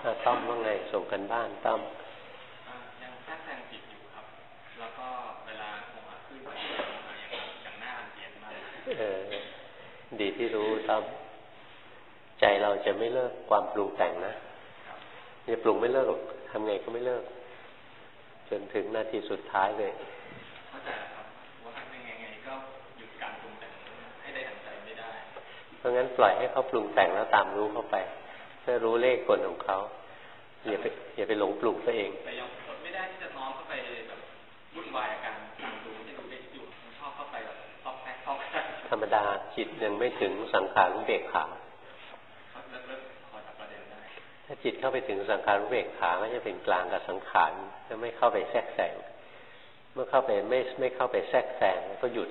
ต้อมว่าไงส่งกันบ้านต้อมยังแทรกแซงจิตอยู่ครับแล้วก็เวลาโมหะขึ้นอย่างหน้าเปลี่ยนมาดีที่รู้ต้อมใจเราจะไม่เลิกความปรุงแต่งนะอย่าปรุงไม่เลิกทำไงก็ไม่เลิกจนถึงนาทีสุดท้ายเลยเข้าใจครับว่าทำยังไงก็หยุดการปรุงแต่งให้ได้ดังใจไม่ได้เพราะงั้นปล่อยให้เขาปรุงแต่งแล้วตามรู้เข้าไปเพื่อรู้เลขกลของเขาอย่าไปหลงปรุงตัวเองแต่ยังไม่ได้ที่จะน้อมเข้าไปแบบวุ่นวายกับการตามรู้ที่ดูได้อยู่ชอบเข้าไปแบบซอกแซกซอกแซกธรรมดาจิตยังไม่ถึงสังขารอุเบกขาถ้าจิตเข้าไปถึงสังขารอุเบกขาก็จะเป็นกลางกับสังขารจะไม่เข้าไปแทรกแซงเมื่อเข้าไปไม่เข้าไปแทรกแซงก็หยุด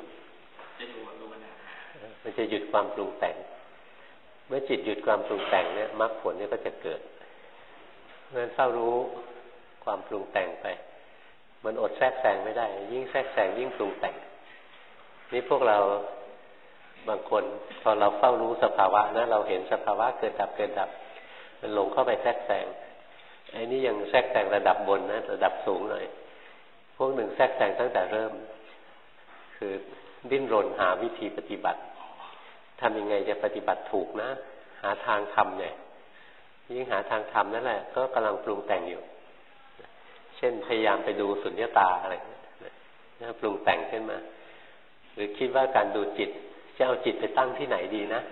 มันจะหยุดความปรุงแต่งเมื่อจิตหยุดความปรุงแต่งเนี่ยมรรคผลเนี่ยก็จะเกิดเพราะฉะนั้นเฝ้ารู้ความปรุงแต่งไปมันอดแทรกแซงไม่ได้ยิ่งแทรกแซงยิ่งปรุงแต่งนี่พวกเราบางคนพอเราเฝ้ารู้สภาวะนะเราเห็นสภาวะเกิดดับเกิดดับมันลงเข้าไปแทรกแซงไอ้นี่ยังแทรกแซงระดับบนนะระดับสูงหน่อยพวกหนึ่งแทรกแซงตั้งแต่เริ่มคือดิ้นรนหาวิธีปฏิบัติทำยังไงจะปฏิบัติถูกนะหาทางทำเนี่ยยิ่งหาทางทำนั่นแหละก็กำลังปรุงแต่งอยู่เช่นพยายามไปดูสุญญตาอะไรนะปรุงแต่งขึ้นมาหรือคิดว่าการดูจิตจะเอาจิตไปตั้งที่ไหนดีนะ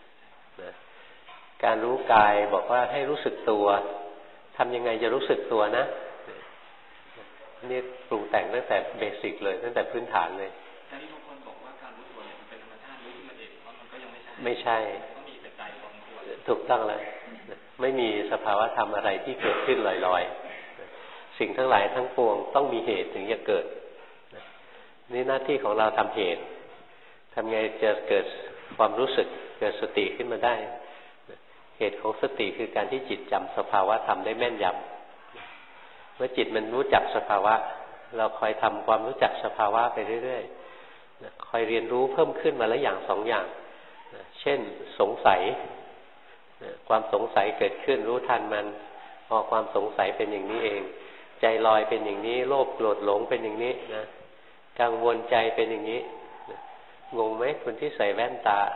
การรู้กายบอกว่าให้รู้สึกตัวทำยังไงจะรู้สึกตัวนะนี่ปรุงแต่งตั้งแต่เบสิกเลยตั้งแต่พื้นฐานเลยแต่ที่บางคนบอกว่าการรู้ตัวเนี่ยมันเป็นธรรมชาติรู้ขึ้นมาเองเพราะมันก็ยังไม่ใช่ไม่ใช่ต้องมีแต่ใจของตัวถูกต้องแล้วไม่มีสภาวะธรรมอะไรที่เกิดขึ้นลอยๆสิ่งทั้งหลายทั้งปวงต้องมีเหตุถึงจะเกิดนี่หน้าที่ของเราทำเหตุทำไงจะเกิดความรู้สึกเกิดสติขึ้นมาได้เหตุของสติคือการที่จิตจำสภาวะธรรมได้แม่นยำเมื่อจิตมันรู้จักสภาวะเราคอยทำความรู้จักสภาวะไปเรื่อยๆคอยเรียนรู้เพิ่มขึ้นมาละอย่างสองอย่างเช่นสงสัยความสงสัยเกิดขึ้นรู้ทันมันพอความสงสัยเป็นอย่างนี้เองใจลอยเป็นอย่างนี้โลภโกรธหลงเป็นอย่างนี้นะกังวลใจเป็นอย่างนี้งงไหมคนที่ใส่แว่นตา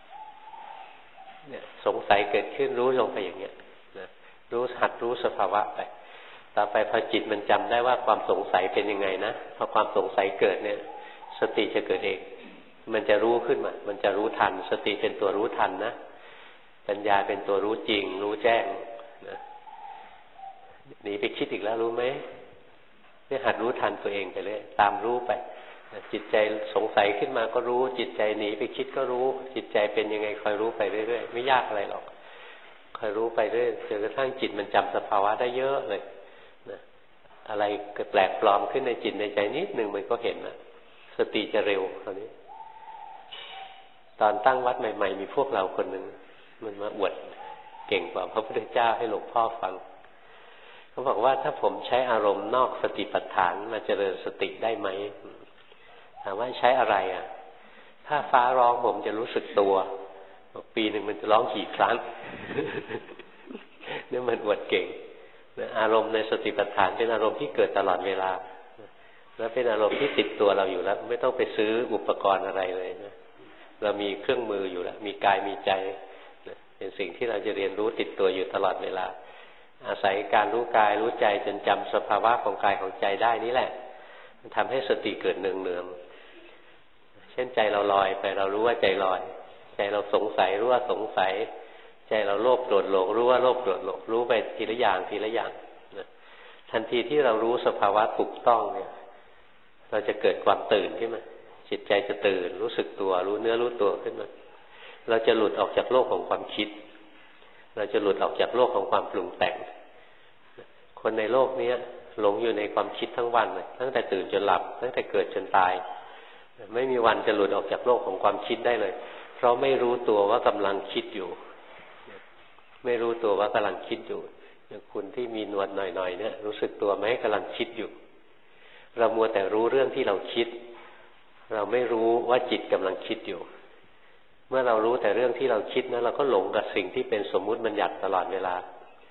เนี่ยสงสัยเกิดขึ้นรู้ลงไปอย่างเงี้ยนะรู้หัดรู้สภาวะไปต่อไปพอจิตมันจำได้ว่าความสงสัยเป็นยังไงนะพอความสงสัยเกิดเนี่ยสติจะเกิดเองมันจะรู้ขึ้นมามันจะรู้ทันสติเป็นตัวรู้ทันนะปัญญาเป็นตัวรู้จริงรู้แจ้งนะหนีไปคิดอีกแล้วรู้ไหมเนี่ยหัดรู้ทันตัวเองไปเลยตามรู้ไปจิตใจสงสัยขึ้นมาก็รู้จิตใจหนีไปคิดก็รู้จิตใจเป็นยังไงคอยรู้ไปเรื่อยๆไม่ยากอะไรหรอกคอยรู้ไปเรื่อยจนกระทั่งจิตมันจำสภาวะได้เยอะเลยนะอะไรเกิดแปลกปลอมขึ้นในจิตในใจนิดหนึ่งมันก็เห็นนะสติจะเร็วคราวนี้ตอนตั้งวัดใหม่ๆมีพวกเราคนหนึ่งมันมาอวดเก่งกว่าพระพุทธเจ้าให้หลวงพ่อฟังเขาบอกว่าถ้าผมใช้อารมณ์นอกสติปัฏฐานมาเจริญสติได้ไหมถามว่าใช้อะไรอ่ะถ้าฟ้าร้องผมจะรู้สึกตัวปีหนึ่งมันจะร้องกี่ครั้งเนี่ยมันอวดเก่งอารมณ์ในสติปัฏฐานเป็นอารมณ์ที่เกิดตลอดเวลาแล้วเป็นอารมณ์ที่ติดตัวเราอยู่แล้วไม่ต้องไปซื้ออุปกรณ์อะไรเลยนะเรามีเครื่องมืออยู่แล้วมีกายมีใจเป็นสิ่งที่เราจะเรียนรู้ติดตัวอยู่ตลอดเวลาอาศัยการรู้กายรู้ใจจนจำสภาวะของกายของใจได้นี่แหละมันทำให้สติเกิดเนืองๆเช่นใจเราลอยไปเรารู้ว่าใจลอยใจเราสงสัยรู้ว่าสงสัยใจเราโลภโกรธหลงรู้ว่าโลภโกรธหลงรู้ไปทีละอย่างทีละอย่างนะทันทีที่เรารู้สภาวะถูกต้องเนี่ยเราจะเกิดความตื่นขึ้นมาจิตใจจะตื่นรู้สึกตัวรู้เนื้อรู้ตัวขึ้นมาเราจะหลุดออกจากโลกของความคิดเราจะหลุดออกจากโลกของความปรุงแต่งคนในโลกนี้หลงอยู่ในความคิดทั้งวันเลยตั้งแต่ตื่นจนหลับตั้งแต่เกิดจนตายไม่มีวันจะหลุดออกจากโลกของความคิดได้เลยเพราะไม่รู้ตัวว่ากำลังคิดอยู่ไม่รู้ตัวว่ากำลังคิดอยู่อย่างคุณที่มีหนวดหน่อยๆเนี่ยรู้สึกตัวไหมกำลังคิดอยู่เรามัวแต่รู้เรื่องที่เราคิดเราไม่รู้ว่าจิตกำลังคิดอยู่เมื่อเรารู้แต่เรื่องที่เราคิดนะเราก็หลงกับสิ่งที่เป็นสมมุติบัญญัติตลอดเวลา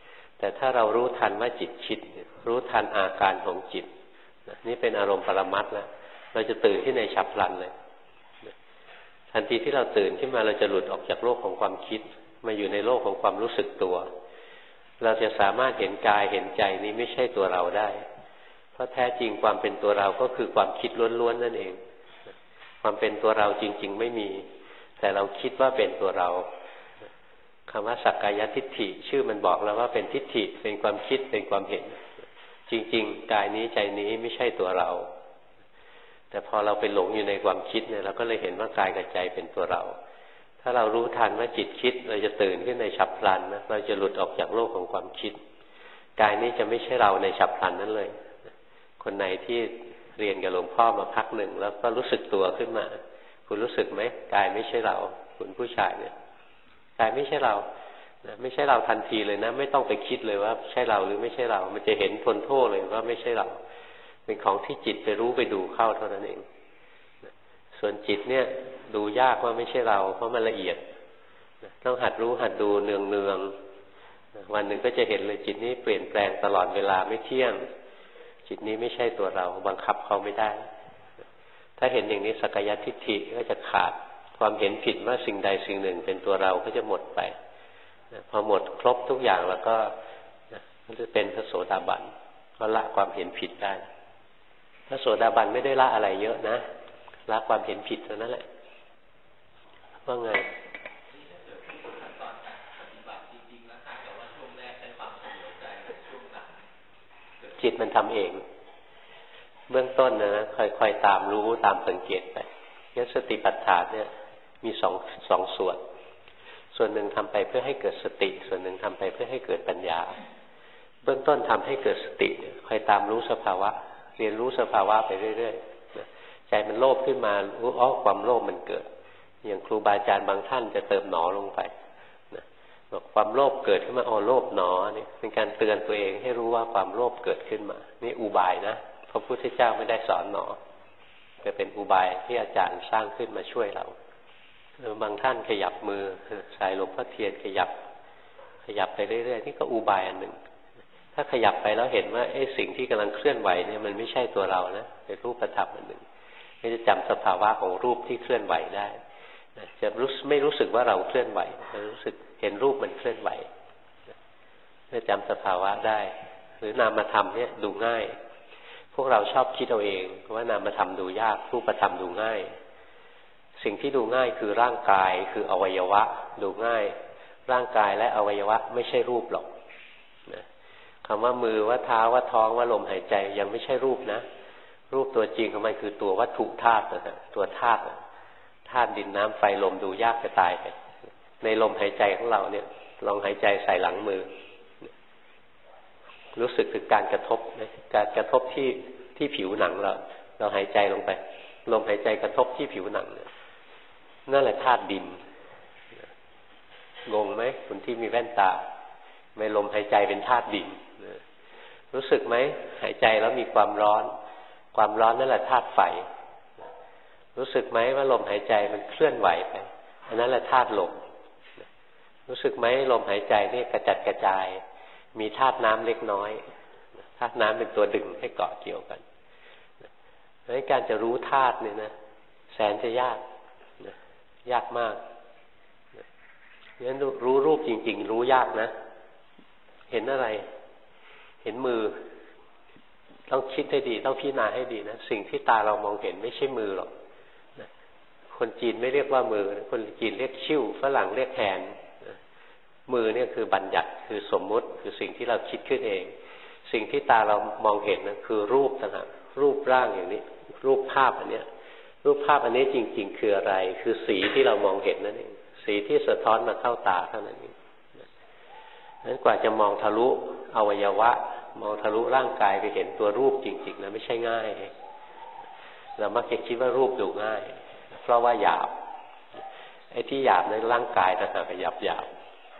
แต่ถ้าเรารู้ทันว่าจิตคิดรู้ทันอาการของจิตนี่เป็นอารมณ์ปรมัตถ์แล้วเราจะตื่นขึ้นในฉับพลันเลยทันทีที่เราตื่นขึ้นมาเราจะหลุดออกจากโลกของความคิดมาอยู่ในโลกของความรู้สึกตัวเราจะสามารถเห็นกายเห็นใจนี้ไม่ใช่ตัวเราได้เพราะแท้จริงความเป็นตัวเราก็คือความคิดล้วนๆนั่นเองความเป็นตัวเราจริงๆไม่มีแต่เราคิดว่าเป็นตัวเราคำว่าสักกายทิฏฐิชื่อมันบอกแล้วว่าเป็นทิฏฐิเป็นความคิดเป็นความเห็นจริงๆกายนี้ใจนี้ไม่ใช่ตัวเราแต่พอเราไปหลงอยู่ในความคิดเนี่ยเราก็เลยเห็นว่ากายกับใจเป็นตัวเราถ้าเรารู้ทันว่าจิตคิดเราจะตื่นขึ้นในฉับพลันนะเราจะหลุดออกจากโลกของความคิดกายนี้จะไม่ใช่เราในฉับพลันนั้นเลยคนไหนที่เรียนกับหลวงพ่อมาพักหนึ่งแล้วก็รู้สึกตัวขึ้นมาคุณรู้สึกไหมกายไม่ใช่เราคุณผู้ชายเนี่ยกายไม่ใช่เราไม่ใช่เราทันทีเลยนะไม่ต้องไปคิดเลยว่าใช่เราหรือไม่ใช่เรามันจะเห็นทนโทษเลยว่าไม่ใช่เราเป็นของที่จิตไปรู้ไปดูเข้าเท่านั้นเองส่วนจิตเนี่ยดูยากว่าไม่ใช่เราเพราะมันละเอียดต้องหัดรู้หัดดูเนืองๆวันหนึ่งก็จะเห็นเลยจิตนี้เปลี่ยนแปลงตลอดเวลาไม่เที่ยงจิตนี้ไม่ใช่ตัวเราบังคับเขาไม่ได้ถ้าเห็นอย่างนี้สักกายทิฏฐิก็จะขาดความเห็นผิดว่าสิ่งใดสิ่งหนึ่งเป็นตัวเราก็จะหมดไปพอหมดครบทุกอย่างแล้วก็จะเป็นพระโสดาบันก็ละความเห็นผิดได้พระโสดาบันไม่ได้ละอะไรเยอะนะละความเห็นผิดเท่านั้นแหละว่าไงจิตมันทำเองเบื้องต้นนะค่อยๆตามรู้ตามสังเกตไปงั้นสติปัฏฐานเนี่ยมีสองส่วนหนึ่งทำไปเพื่อให้เกิดสติส่วนหนึ่งทำไปเพื่อให้เกิดปัญญาเบื้องต้นทำให้เกิดสติคอยตามรู้สภาวะเรียนรู้สภาวะไปเรื่อยๆใจมันโลภขึ้นมารู้ความโลภมันเกิดอย่างครูบาอาจารย์บางท่านจะเติมหนอลงไปบอกความโลภเกิดขึ้นมาโลภหนอนี่เป็นการเตือนตัวเองให้รู้ว่าความโลภเกิดขึ้นมานี่อุบายนะพระพุทธเจ้าไม่ได้สอนหนอแต่เป็นอุบายที่อาจารย์สร้างขึ้นมาช่วยเราบางท่านขยับมือสายหลวงพ่อเทียนขยับไปเรื่อยๆนี่ก็อุบายอันหนึ่งถ้าขยับไปแล้วเห็นว่าสิ่งที่กำลังเคลื่อนไหวเนี่ยมันไม่ใช่ตัวเรานะเป็นรูปธรรมอันหนึ่งก็จะจำสภาวะของรูปที่เคลื่อนไหวได้จะไม่รู้สึกว่าเราเคลื่อนไหวจะรู้สึกเห็นรูปมันเคลื่อนไหวจะจำสภาวะได้หรือนามธรรมเนี่ยดูง่ายพวกเราชอบคิดเอาเองว่านามธรรมดูยากรูปธรรมดูง่ายสิ่งที่ดูง่ายคือร่างกายคืออวัยวะดูง่ายร่างกายและอวัยวะไม่ใช่รูปหรอกนะคำว่ามือว่าเท้าว่าท้องว่าลมหายใจยังไม่ใช่รูปนะรูปตัวจริงของมันคือตัววัตถุธาตุนะตัวธาตุดินน้ำไฟลมดูยากจะตายไปในลมหายใจของเราเนี่ยลองหายใจใส่หลังมือรู้สึกถึงการกระทบนะการกระทบที่ผิวหนังเราหายใจลงไปลมหายใจกระทบที่ผิวหนังเนี่ยนั่นแหละธาตุดินงงไหมคนที่มีแว่นตาไม่ลมหายใจเป็นธาตุดินรู้สึกไหมหายใจแล้วมีความร้อนนั่นแหละธาตุไฟรู้สึกไหมว่าลมหายใจมันเคลื่อนไหวไปอันนั้นแหละธาตุลมรู้สึกไหมลมหายใจนี่กระจัดกระจายมีธาตุน้ำเล็กน้อยธาตุน้ำเป็นตัวดึงให้เกาะเกี่ยวกันดังนั้นการจะรู้ธาตุเนี่ยนะแสนจะยากยากมากงั้นรู้รูปจริงๆรู้ยากนะเห็นอะไรเห็นมือต้องคิดให้ดีต้องพิจารณาให้ดีนะสิ่งที่ตาเรามองเห็นไม่ใช่มือหรอกคนจีนไม่เรียกว่ามือคนจีนเรียกชิ่วฝรั่งเรียกแฮนด์มือเนี่ยคือบัญญัติคือสมมุติคือสิ่งที่เราคิดขึ้นเองสิ่งที่ตาเรามองเห็นนะคือรูปต่างหากรูปร่างอย่างนี้รูปภาพอันเนี้ยรูปภาพอันนี้จริงๆคืออะไรคือสีที่เรามองเห็นนั่นเองสีที่สะท้อนมาเข้าตาเท่านั้นเองนั้นกว่าจะมองทะลุอวัยวะมองทะลุร่างกายไปเห็นตัวรูปจริงๆนะไม่ใช่ง่ายเรามักจะคิดว่ารูปดูง่ายเพราะว่าหยาบไอ้ที่หยาบในร่างกายต่างหากหยาบ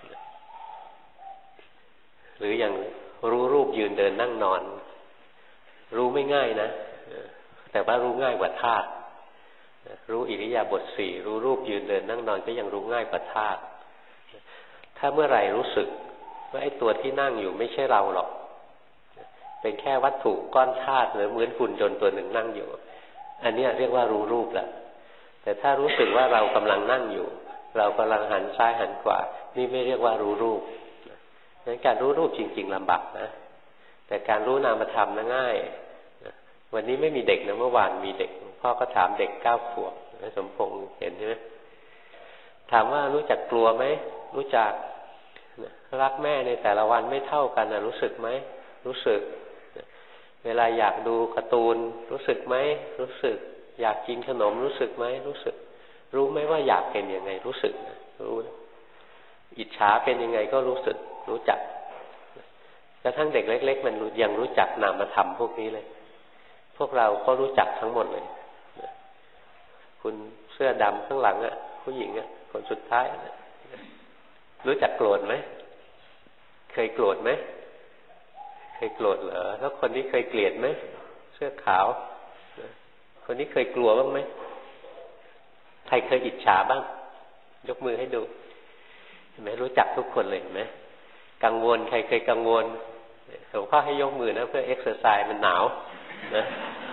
หรืออย่างรู้รูปยืนเดินนั่งนอนรู้ไม่ง่ายนะแต่ว่ารู้ง่ายกว่าธาตุรู้อิริยาบถสี่รู้รูปยืนเดินนั่งนอนก็ยังรู้ง่ายกว่าธาตุถ้าเมื่อไหร่รู้สึกว่าไอ้ตัวที่นั่งอยู่ไม่ใช่เราหรอกเป็นแค่วัตถุก้อนธาตุหรือเหมือนหุ่นยนต์ตัวหนึ่งนั่งอยู่อันนี้เรียกว่ารู้รูปแล้วแต่ถ้ารู้สึกว่าเรากำลังนั่งอยู่เรากำลังหันซ้ายหันขวานี่ไม่เรียกว่ารู้รูปงั้นการรู้รูปจริงๆลำบากนะแต่การรู้นามธรรมน่ะง่ายวันนี้ไม่มีเด็กนะเมื่อวานมีเด็กพ่อก็ถามเด็ก9 ขวบสมพงษ์เห็นใช่ไหมถามว่ารู้จักกลัวไหมรู้จักรักแม่ในแต่ละวันไม่เท่ากันนะรู้สึกไหมรู้สึกเวลาอยากดูการ์ตูนรู้สึกไหมรู้สึกอยากกินขนมรู้สึกไหมรู้สึกรู้ไหมว่าอยากเป็นยังไงรู้สึกรู้อิจฉาเป็นยังไงก็รู้สึกรู้จักกระทั่งเด็กเล็กๆมันยังรู้จักนามธรรมพวกนี้เลยพวกเราก็รู้จักทั้งหมดเลยคุณเสื้อดำข้างหลังอ่ะผู้หญิงอ่ะคนสุดท้ายรู้จักโกรธไหมเคยโกรธไหมเคยโกรธเหรอแล้วคนนี้เคยเกลียดไหมเสื้อขาวคนนี้เคยกลัวบ้างไหมใครเคยอิจฉาบ้างยกมือให้ดูเห็นไหมรู้จักทุกคนเลยเห็นไหมกังวลใครเคยกังวลหลวงพ่อให้ยกมือนะเพื่อเอ็กซ์เซอร์ไซส์มันหนาวนะ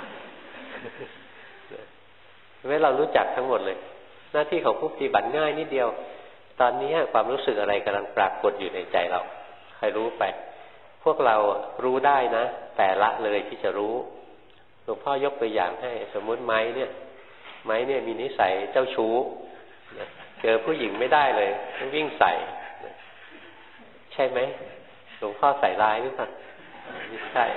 เมื่อเรารู้จักทั้งหมดเลยหน้าที่ของผู้ปฏิบัติง่ายนิดเดียวตอนนี้ความรู้สึกอะไรกำลังปรากฏอยู่ในใจเราใครรู้ไปพวกเรารู้ได้นะแต่ละเลยที่จะรู้หลวงพ่อยกตัวอย่างให้สมมุติไม้เนี่ยมีนิสัยเจ้าชู้เจอผู้หญิงไม่ได้เลยต้องวิ่งใส่ใช่ไหมหลวงพ่อใส่ร้ายหรือเปล่าไม่ใช่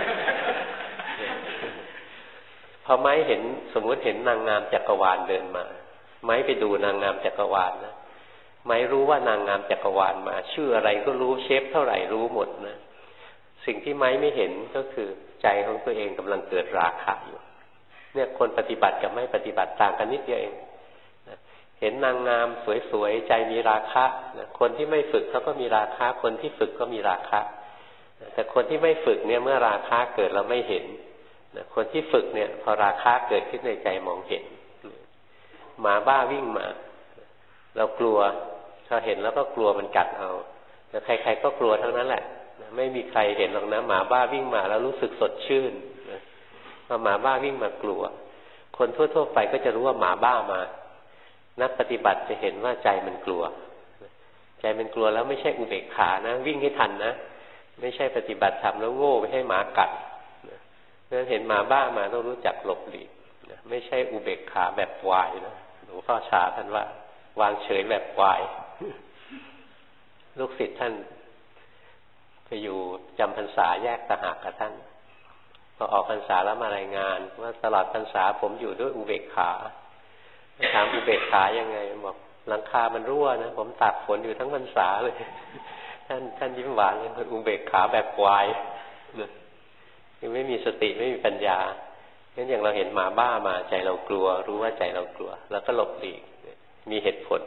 พอไม้เห็นสมมุติเห็นนางงามจักรวาลเดินมาไม้ไปดูนางงามจักรวาลนะไม้รู้ว่านางงามจักรวาลมาชื่ออะไรก็รู้เชฟเท่าไหร่รู้หมดนะสิ่งที่ไม้ไม่เห็นก็คือใจของตัวเองกำลังเกิดราคะอยู่เนี่ยคนปฏิบัติกับไม่ปฏิบัติต่างกันนิดเดียวเองเห็นนางงามสวยๆใจมีราคะคนที่ไม่ฝึกเขาก็มีราคะคนที่ฝึกก็มีราคะแต่คนที่ไม่ฝึกเนี่ยเมื่อราคะเกิดเราไม่เห็นคนที่ฝึกเนี่ยพอราคะเกิดขึ้นในใจมองเห็นหมาบ้าวิ่งมาเรากลัวเราเห็นแล้วก็กลัวมันกัดเอาแต่ใครๆก็กลัวทั้งนั้นแหละไม่มีใครเห็นหรอกนะหมาบ้าวิ่งมาแล้วรู้สึกสดชื่นพอหมาบ้าวิ่งมากลัวคนทั่วๆไปก็จะรู้ว่าหมาบ้ามานักปฏิบัติจะเห็นว่าใจมันกลัวใจมันกลัวแล้วไม่ใช่อุเบกขานะวิ่งให้ทันนะไม่ใช่ปฏิบัติธรรมแล้วโง่ไม่ให้หมากัดเพราะฉะนั้นเห็นหมาบ้ามาต้องรู้จักหลบหลีกไม่ใช่อุเบกขาแบบวายนะหลวงพ่อชาท่านว่าวางเฉยแบบวายลูกศิษย์ท่านไปอยู่จำพรรษาแยกต่างหากกับท่านพอออกพรรษาแล้วมารายงานว่าตลอดพรรษาผมอยู่ด้วยอุเบกขาถามอุเบกขายังไงบอกหลังคามันรั่วนะผมตากฝนอยู่ทั้งพรรษาเลยท่านยิ้มหวานเลยอุเบกขาแบบวายคือไม่มีสติไม่มีปัญญางั้นอย่างเราเห็นหมาบ้ามาใจเรากลัวรู้ว่าใจเรากลัวแล้วก็หลบหลีกมีเหตุผล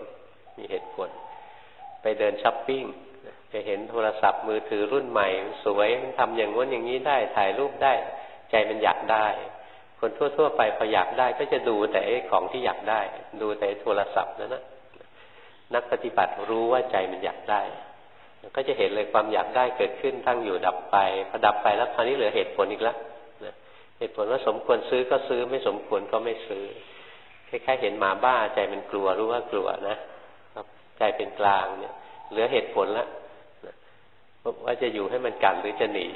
ไปเดินช้อปปิ้งไปเห็นโทรศัพท์มือถือรุ่นใหม่สวยมันทำอย่างง้นอย่างนี้ได้ถ่ายรูปได้ใจมันอยากได้คนทั่วๆไปพออยากได้ก็จะดูแต่ของที่อยากได้ดูแต่โทรศัพท์นะนักปฏิบัติรู้ว่าใจมันอยากได้ก็จะเห็นเลยความอยากได้เกิดขึ้นตั้งอยู่ดับไปพอดับไปแล้วคราวนี้เหลือเหตุผลอีกแล้วเหตุผลว่าสมควรซื้อก็ซื้อไม่สมควรก็ไม่ซื้อคล้ายๆเห็นหมาบ้าใจมันกลัวรู้ว่ากลัวนะใจเป็นกลางเนี่ยเหลือเหตุผลแล้วว่าจะอยู่ให้มันกัดหรือจะหนี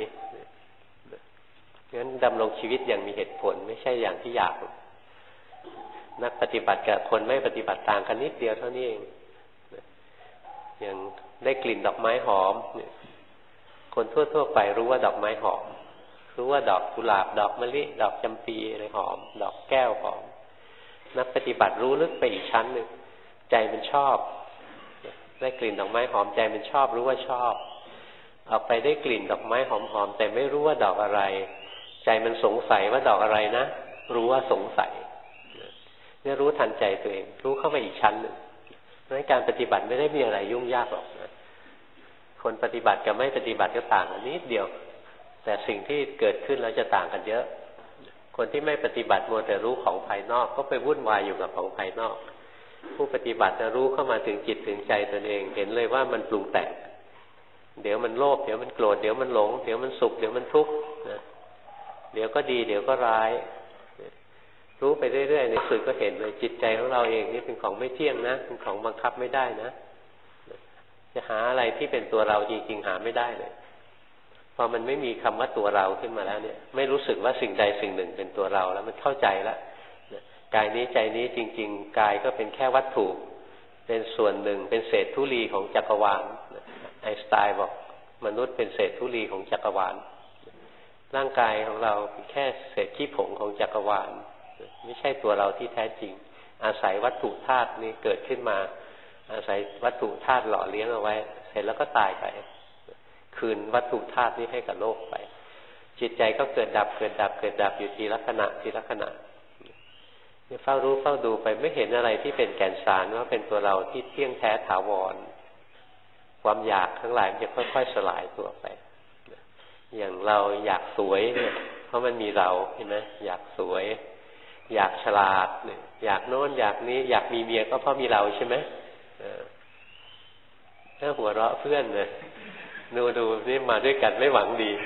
งั้นดำรงชีวิตอย่างมีเหตุผลไม่ใช่อย่างที่อยากนักปฏิบัติกับคนไม่ปฏิบัติต่างกันนิดเดียวเท่านี้เองอย่างได้กลิ่นดอกไม้หอมคนทั่วๆไปรู้ว่าดอกไม้หอมรู้ว่าดอกกุหลาบดอกมะลิดอกจำปีอะไรหอมดอกแก้วหอมนักปฏิบัติรู้ลึกไปอีกชั้นหนึ่งใจมันชอบได้กลิ่นดอกไม้หอมใจมันชอบรู้ว่าชอบออกไปได้กลิ่นดอกไม้หอมๆแต่ไม่รู้ว่าดอกอะไรใจมันสงสัยว่าดอกอะไรนะรู้ว่าสงสัยเนี่ยรู้ทันใจตัวเองรู้เข้าไปอีกชั้นหนึ่งเพราะฉะนั้นการปฏิบัติไม่ได้มีอะไรยุ่งยากหรอกนะคนปฏิบัติกับไม่ปฏิบัติก็ต่างกันนิดเดียวแต่สิ่งที่เกิดขึ้นแล้วจะต่างกันเยอะคนที่ไม่ปฏิบัติมัวแต่รู้ของภายนอกก็ไปวุ่นวายอยู่กับของภายนอกผู้ปฏิบัติจะรู้เข้ามาถึงจิตถึงใจตนเองเห็นเลยว่ามันปรุงแต่งเดี๋ยวมันโลภเดี๋ยวมันโกรธเดี๋ยวมันหลงเดี๋ยวมันสุขเดี๋ยวมันทุกข์นะเดี๋ยวก็ดีเดี๋ยวก็ร้ายรู้ไปเรื่อยๆในสุดก็เห็นเลยจิตใจของเราเองนี่เป็นของไม่เที่ยงนะเป็นของบังคับไม่ได้นะจะหาอะไรที่เป็นตัวเราจริงๆหาไม่ได้เลยพอมันไม่มีคำว่าตัวเราขึ้นมาแล้วเนี่ยไม่รู้สึกว่าสิ่งใดสิ่งหนึ่งเป็นตัวเราแล้วมันเข้าใจแล้วกายนี้ใจนี้จริงๆกายก็เป็นแค่วัตถุเป็นส่วนหนึ่งเป็นเศษธุลีของจักรวาลไอน์สไตน์บอกมนุษย์เป็นเศษธุลีของจักรวาลร่างกายของเราเป็นแค่เศษขี้ผงของจักรวาลไม่ใช่ตัวเราที่แท้จริงอาศัยวัตถุธาตุนี้เกิดขึ้นมาอาศัยวัตถุธาตุหล่อเลี้ยงเอาไว้เสร็จแล้วก็ตายไปคืนวัตถุธาตุนี้ให้กับโลกไปจิตใจก็เกิดดับเกิดดับเกิดดับอยู่ทีละขณะทีละขณะเฝ้ารู้เฝ้าดูไปไม่เห็นอะไรที่เป็นแก่นสารว่าเป็นตัวเราที่เที่ยงแท้ถาวรความอยากทั้งหลายมันจะค่อยๆสลายตัวไปอย่างเราอยากสวยเนี่ยเพราะมันมีเราเห็นไหมอยากสวยอยากฉลาดเนี่ยอยากโน้นอยากนี้อยากมีเมียก็เพราะมีเราใช่ไหมถ้าหัวเราะเพื่อนเนี่ยดูนี่มาด้วยกันไม่หวังดี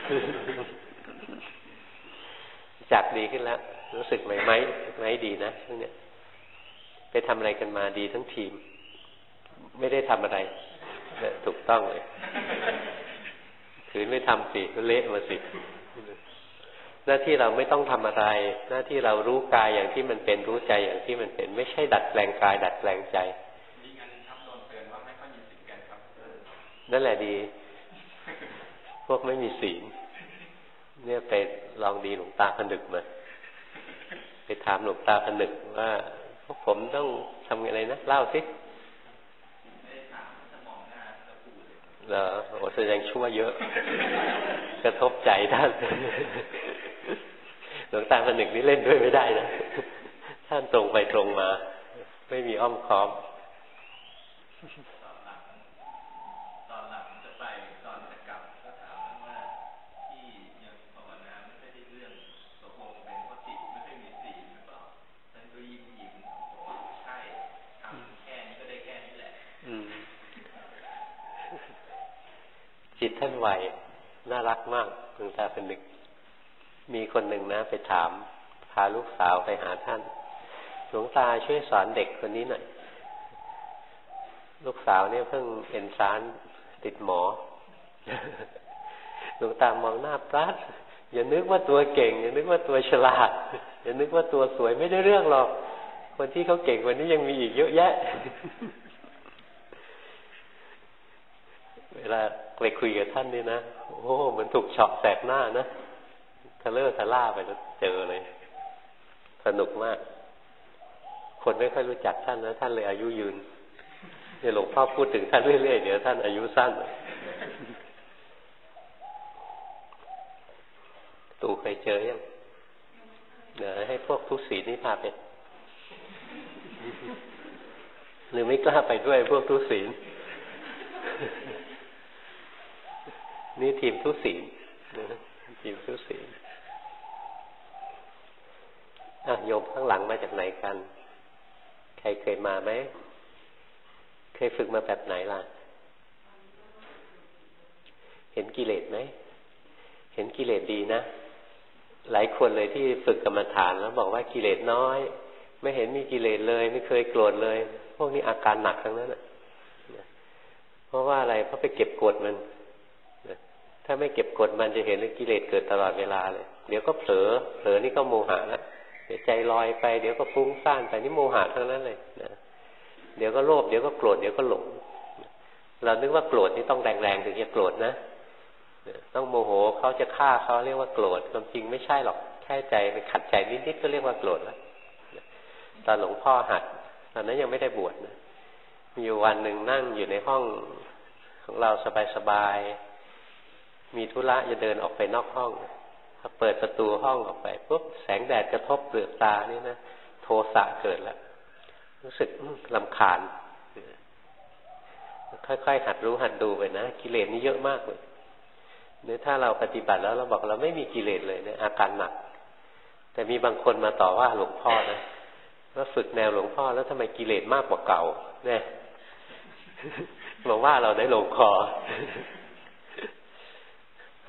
จากดีขึ้นแล้วรู้สึกไหมดีนะพวกเนี้ยไปทำอะไรกันมาดีทั้งทีมไม่ได้ทำอะไรถูกต้องเลยถือไม่ทำสิก็เละมาสิหน้าที่เราไม่ต้องทำอะไรหน้าที่เรารู้กายอย่างที่มันเป็นรู้ใจอย่างที่มันเป็นไม่ใช่ดัดแปลงกายดัดแปลงใจดีงั้นครับโดนเตือนว่าไม่ค่อยมีศีลกันครับนั่นแหละดีพวกไม่มีศีลเนี่ยไปลองดีหลวงตาผนึกมาไปถามหลวงตาผนึกว่าพวกผมต้องทำอะไรนะเล่าสิเหรอโอ้แสดงชั่วเยอะกระทบใจท่านหลวงตาผนึกนี่เล่นด้วยไม่ได้นะท่านตรงไปตรงมาไม่มีอ้อมค้อมตอนหลังจะไปตอนจะกลับก็ถามว่าที่ยังภาวนาไม่ได้เรื่องตกลงเป็นเพราะจิตไม่ได้มีศีลหรือเปล่าท่านก็ยิ้มบอกว่าใช่ทำแค่นี้ก็ได้แค่นี้แหละจิตท่านไหวน่ารักมากหลวงตาผนึกมีคนหนึ่งนะไปถามพาลูกสาวไปหาท่านหลวงตาช่วยสอนเด็กคนนี้หน่อยลูกสาวเนี่ยเพิ่งเอนทรานซ์ติดหมอหลวงตามองหน้าปราดอย่านึกว่าตัวเก่งอย่านึกว่าตัวฉลาดอย่านึกว่าตัวสวยไม่ได้เรื่องหรอกคนที่เขาเก่งกว่านี้ยังมีอีกเยอะแยะเวลาไปคุยกับท่านนี่นะโอ้เหมือนถูกเฉาะแสกหน้านะทะเลาะทะล่าไปแล้วเจอเลยสนุกมากคนไม่ค่อยรู้จักท่านนะท่านเลยอายุยืนเนี่ยหลวงพ่อพูดถึงท่านเรื่อยๆเดี๋ยวท่านอายุสั้นตู่เคยเจอยังเดี๋ยวให้พวกทุศีลนี่พาไปหรือไม่กล้าไปด้วยพวกทุศีลนี่ทีมทุศีลทีมทุศีลโยมข้างหลังมาจากไหนกันใครเคยมาไหมเคยฝึกมาแบบไหนล่ะเห็นกิเลสไหมเห็นกิเลสดีนะหลายคนเลยที่ฝึกกรรมฐานแล้วบอกว่ากิเลสน้อยไม่เห็นมีกิเลสเลยไม่เคยโกรธเลยพวกนี้อาการหนักทั้งนั้นเพราะว่าอะไรเพราะไปเก็บกดมันถ้าไม่เก็บกดมันจะเห็นว่ากิเลสเกิดตลอดเวลาเลยเดี๋ยวก็เผลอนี่ก็โมหะแล้วเดี๋ยวใจลอยไปเดี๋ยวก็ฟุ้งซ่านไปนี่โมหะทั้งนั้นเลยนะเดี๋ยวก็โลภเดี๋ยวก็โกรธเดี๋ยวก็หลงเรานึกว่าโกรธนี่ต้องแรงๆถึงจะโกรธนะต้องโมโหเขาจะฆ่าเขาเรียกว่าโกรธความจริงไม่ใช่หรอกแค่ใจไปขัดใจนิดๆก็เรียกว่าโกรธแล้วตอนหลวงพ่อหัดตอนนั้นยังไม่ได้บวชนะมีอยู่วันหนึ่งนั่งอยู่ในห้องของเราสบายๆมีธุระจะเดินออกไปนอกห้องพอเปิดประตูห้องออกไปปุ๊บแสงแดดกระทบเปลือกตานี่นะโทสะเกิดแล้วรู้สึกรำคาญค่อยๆหัดรู้หัดดูไปนะกิเลสนี่เยอะมากเลยเนี่ยถ้าเราปฏิบัติแล้วเราบอกเราไม่มีกิเลสเลยเนี่ยอาการหนักแต่มีบางคนมาต่อว่าหลวงพ่อนะว่าฝึกแนวหลวงพ่อแล้วทำไมกิเลสมากกว่าเก่าเนี่ยบอกว่าเราได้ลงคอ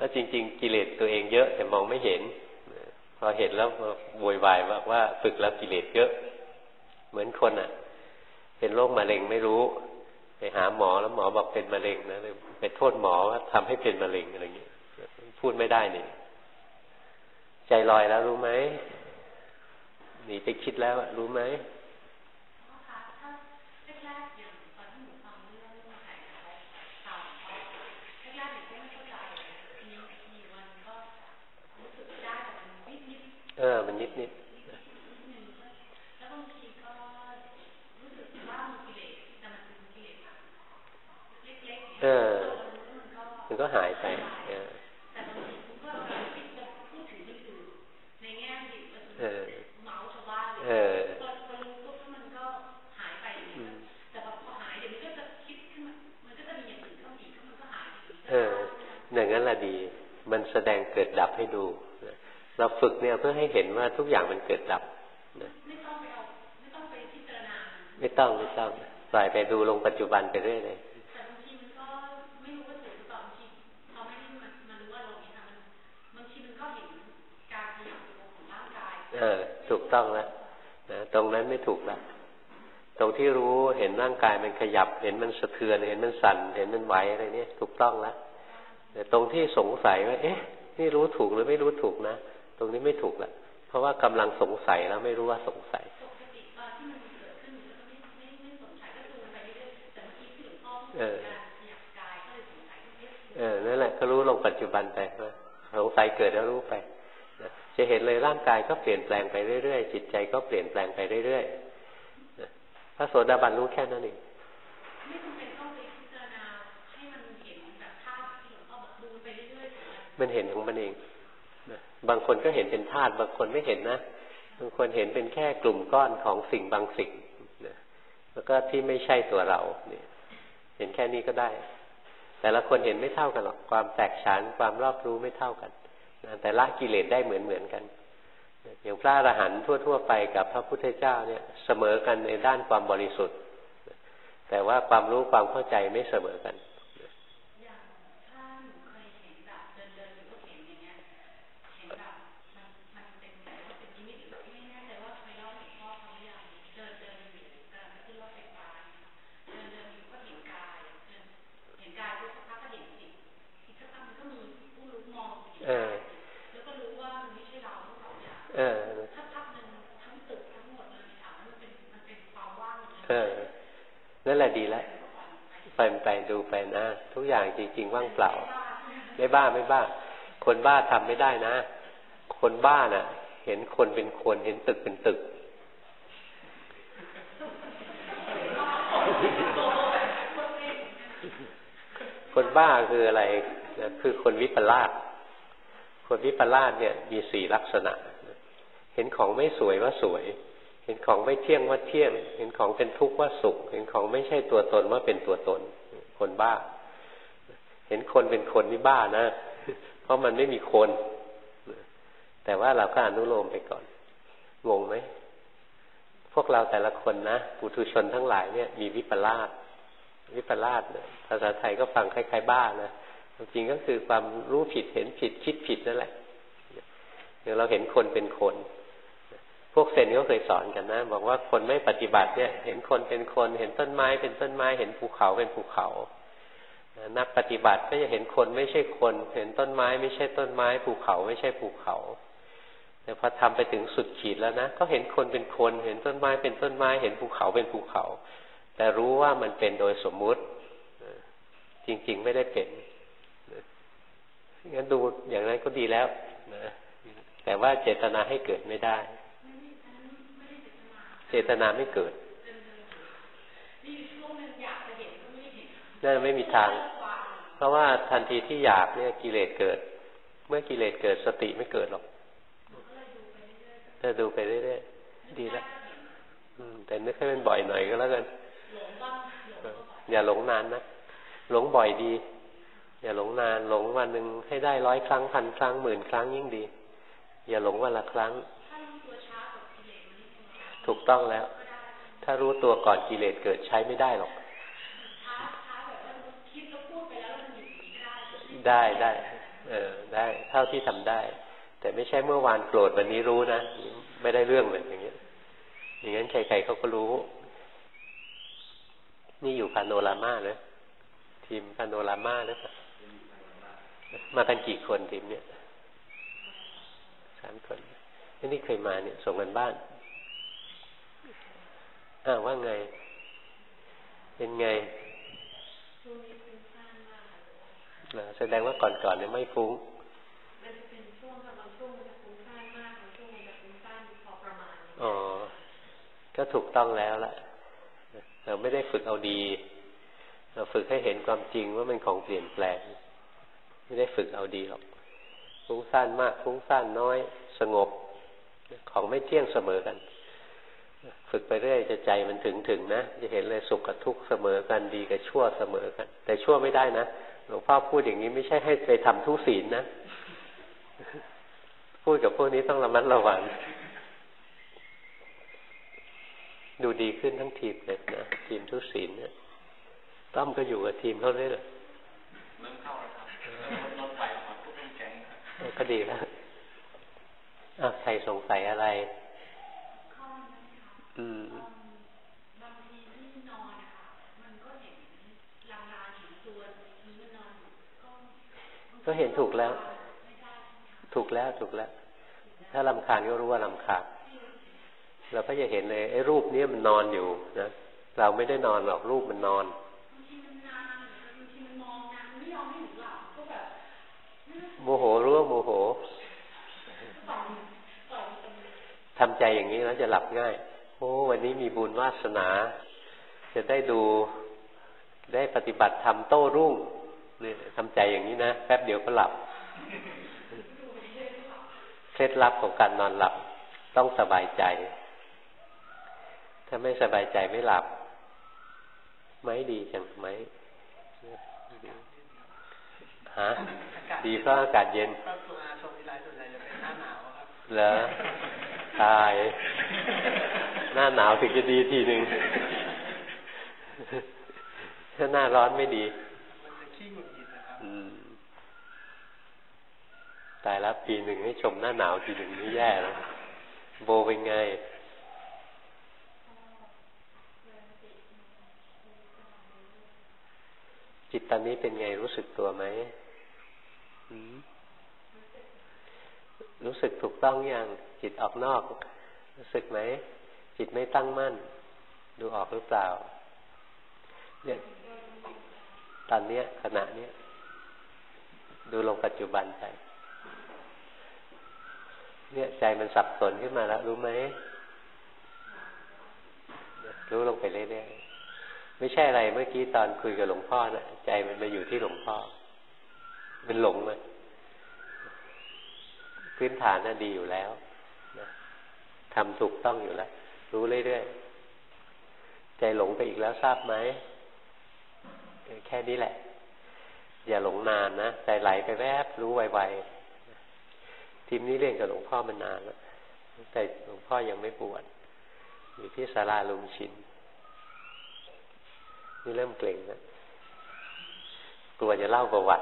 ราะจริงๆกิเลสตัวเองเยอะแต่มองไม่เห็นพอเห็นแล้วโวยวายว่าฝึกแล้วกิเลสเยอะเหมือนคนอ่ะเป็นโรคมะเร็งไม่รู้ไปหาหมอแล้วหมอบอกเป็นมะเร็งนะเลยไปโทษหมอว่าทำให้เป็นมะเร็งอะไรอย่างเงี้ยพูดไม่ได้นี่ใจลอยแล้วรู้ไหมหนีไปคิดแล้วรู้ไหมมันนิดนิดมันก็หายไปอย่างนั้นแหละดีมันแสดงเกิดดับให้ดูเราฝึกเนี่ยเพื่อให้เห็นว่าทุกอย่างมันเกิดดับนะไม่ต้องไปพิจารณาไม่ต้องปล่อยไปดูลงปัจจุบันไปเรื่อยเลยแต่บางทีมันก็ไม่รู้ว่าถูกหรือเปล่าบางทีเขาไม่ได้มารู้ว่าเรามีทำบางทีมันก็เห็นการขยับตัวของร่างกายถูกต้องแล้วนะตรงนั้นไม่ถูกแล้วตรงที่รู้เห็นร่างกายมันขยับเห็นมันสะเทือนเห็นมันสั่นเห็นมันไหวอะไรเนี่ยถูกต้องแล้วแต่ตรงที่สงสัยว่านี่รู้ถูกหรือไม่รู้ถูกนะตรงนี้ไม่ถูกละเพราะว่ากำลังสงสัยแล้วไม่รู้ว่าสงสัยนั่นแหละก็รู้ลงปัจจุบันไปว่าสงสัยเกิดแล้วรู้ไปจะเห็นเลยร่างกายก็เปลี่ยนแปลงไปเรื่อยๆจิตใจก็เปลี่ยนแปลงไปเรื่อยๆพระโสดาบันรู้แค่นั้นเองมันเห็นของมันเองบางคนก็เห็นเป็นธาตุบางคนไม่เห็นนะบางคนเห็นเป็นแค่กลุ่มก้อนของสิ่งบางสิ่งแล้วก็ที่ไม่ใช่ตัวเราเนี่ยเห็นแค่นี้ก็ได้แต่ละคนเห็นไม่เท่ากันหรอกความแตกฉานความรอบรู้ไม่เท่ากันแต่ละกิเลสได้เหมือนกันอย่างพระอรหันต์ทั่วๆไปกับพระพุทธเจ้าเนี่ยเสมอกันในด้านความบริสุทธิ์แต่ว่าความรู้ความเข้าใจไม่เสมอกันนั่นแหละดีแล้วไปดูไปนะทุกอย่างจริงๆว่างเปล่าไม่บ้าคนบ้าทำไม่ได้นะคนบ้าน่ะเห็นคนเป็นคนเห็นตึกเป็นตึกคนบ้าคืออะไรคือคนวิปลาสคนวิปลาสเนี่ยมี4ลักษณะเห็นของไม่สวยว่าสวยเห็นของไม่เที่ยงว่าเที่ยงเห็นของเป็นทุกข์ว่าสุขเห็นของไม่ใช่ตัวตนว่าเป็นตัวตนคนบ้าเห็นคนเป็นคนนี่บ้านะเพราะมันไม่มีคนแต่ว่าเราก็อนุโลมไปก่อนงงไหมพวกเราแต่ละคนนะปุถุชนทั้งหลายเนี่ยมีวิปลาสภาษาไทยก็ฟังคล้ายๆบ้านะจริงก็คือความรู้ผิดเห็นผิดคิดผิดนั่นแหละอย่างเราเห็นคนเป็นคนพวกเซนก็เคยสอนกันนะบอกว่าคนไม่ปฏิบัติเนี่ยเห็นคนเป็นคนเห็นต้นไม้เป็นต้นไม้เห็นภูเขาเป็นภูเขานักปฏิบัติก็จะเห็นคนไม่ใช่คนเห็นต้นไม้ไม่ใช่ต้นไม้ภูเขาไม่ใช่ภูเขาแต่พอทำไปถึงสุดขีดแล้วนะก็เห็นคนเป็นคนเห็นต้นไม้เป็นต้นไม้เห็นภูเขาเป็นภูเขาแต่รู้ว่ามันเป็นโดยสมมุติจริงๆไม่ได้เป็นงั้นดูอย่างนั้นก็ดีแล้วนะแต่ว่าเจตนาให้เกิดไม่ได้เจตนาไม่เกิดนั่นไม่มีทางเพราะว่าทันทีที่อยากเนี่ยกิเลสเกิดเมื่อกิเลสเกิดสติไม่เกิดหรอกถ้าดูไปเรื่อยๆดีแล้วแต่นึกให้มันบ่อยหน่อยก็แล้วกันอย่าหลงนานนะหลงบ่อยดีอย่าหลงนานหลงวันหนึ่งให้ได้100 ครั้ง1,000 ครั้ง10,000 ครั้งยิ่งดีอย่าหลงวันละครั้งถูกต้องแล้วถ้ารู้ตัวก่อนกิเลสเกิดใช้ไม่ได้หรอกได้เท่าที่ทำได้ แต่ไม่ใช่เมื่อวานโกรธวันนี้รู้นะไม่ได้เรื่องเลยอย่างเงี้ยอย่างนั้นใครๆเขาก็รู้นี่อยู่พาโนรามานะทีมพาโนรามาหรือเปล่ามากันกี่คนทีมเนี้ย3 คนนี่เคยมาเนี่ยส่งกันบ้านว่าไงเป็นไงแสดงว่าก่อนเนี่ยไม่ฟุ้งมันจะเป็นช่วงบางช่วงมันจะฟุ้งซ่านมากบางช่วงมันจะฟุ้งซ่านพอประมาณก็ถูกต้องแล้วล่ะเราไม่ได้ฝึกเอาดีเราฝึกให้เห็นความจริงว่ามันของเปลี่ยนแปลงไม่ได้ฝึกเอาดีหรอกฟุ้งซ่านมากฟุ้งซ่านน้อยสงบของไม่เที่ยงเสมอกันฝึกไปเรื่อยจะใจมันถึงนะจะเห็นเลยสุขกับทุกข์เสมอกันดีกับชั่วเสมอกันแต่ชั่วไม่ได้นะหลวงพ่อพูดอย่างนี้ไม่ใช่ให้ไปทำทุศีลนะพูดกับพวกนี้ต้องระมัดระวังดูดีขึ้นทั้งทีมเลยนะทีมทุศีลเนี่ยต้อมก็อยู่กับทีมเขาเลยเหรอเริ่มเข้าแล้วครับรถไฟมาปุ๊บเป็นแก๊งก็ดีแล้วใครสงสัยอะไรบางทีที่นอนนะคะมันก็เห็นลางๆเห็นตัวนี้มันนอนก็เห็นถูกแล้วถูกแล้วถ้ารำคาญก็รู้ว่ารำคาญเราก็จะเห็นเลยไอ้รูปนี้มันนอนอยู่นะเราไม่ได้นอนหรอกรูปมันนอนโมโหรู้ว่าโมโหทำใจอย่างนี้แล้วจะหลับง่ายโอ้วันนี้มีบุญวาสนาจะได้ดูได้ปฏิบัติธรรมโต้รุ่งนี่ทำใจอย่างนี้นะแป๊บเดียวก็หลับเคล็ดลับของการนอนหลับต้องสบายใจถ้าไม่สบายใจไม่หลับไม่ดีจังไหมฮะดีเพราะอากาศเย็นเหรอตายหน้าหนาวถึงจะดีทีหนึ่งถ้าหน้าร้อนไม่ดีตายแล้วปีหนึ่งให้ชมหน้าหนาวทีหนึ่งนี่แย่แล้วโบเป็นไงจิตตอนนี้เป็นไงรู้สึกตัวไหมรู้สึกถูกต้องยังจิตออกนอกรู้สึกไหมจิตไม่ตั้งมั่นดูออกหรือเปล่าเนี่ยตอนนี้ขณะนี้ดูลงปัจจุบันไปเนี่ยใจมันสับสนขึ้นมาแล้วรู้ไหมรู้ลงไปเรื่อยๆไม่ใช่อะไรเมื่อกี้ตอนคุยกับหลวงพ่อนะใจมันมาอยู่ที่หลวงพ่อมันหลงมาพื้นฐานน่ะดีอยู่แล้วทำถูกต้องอยู่แล้วรู้เรื่อยๆใจหลงไปอีกแล้วทราบไหมแค่นี้แหละอย่าหลงนานนะใจไหลไปแวบรู้ไวๆทีมนี้เรียนกับหลวงพ่อมานานแล้วแต่หลวงพ่อยังไม่บวชอยู่ที่ศาลาลุงชินนี่เริ่มเกร็งนะกลัวจะเล่าประวัติ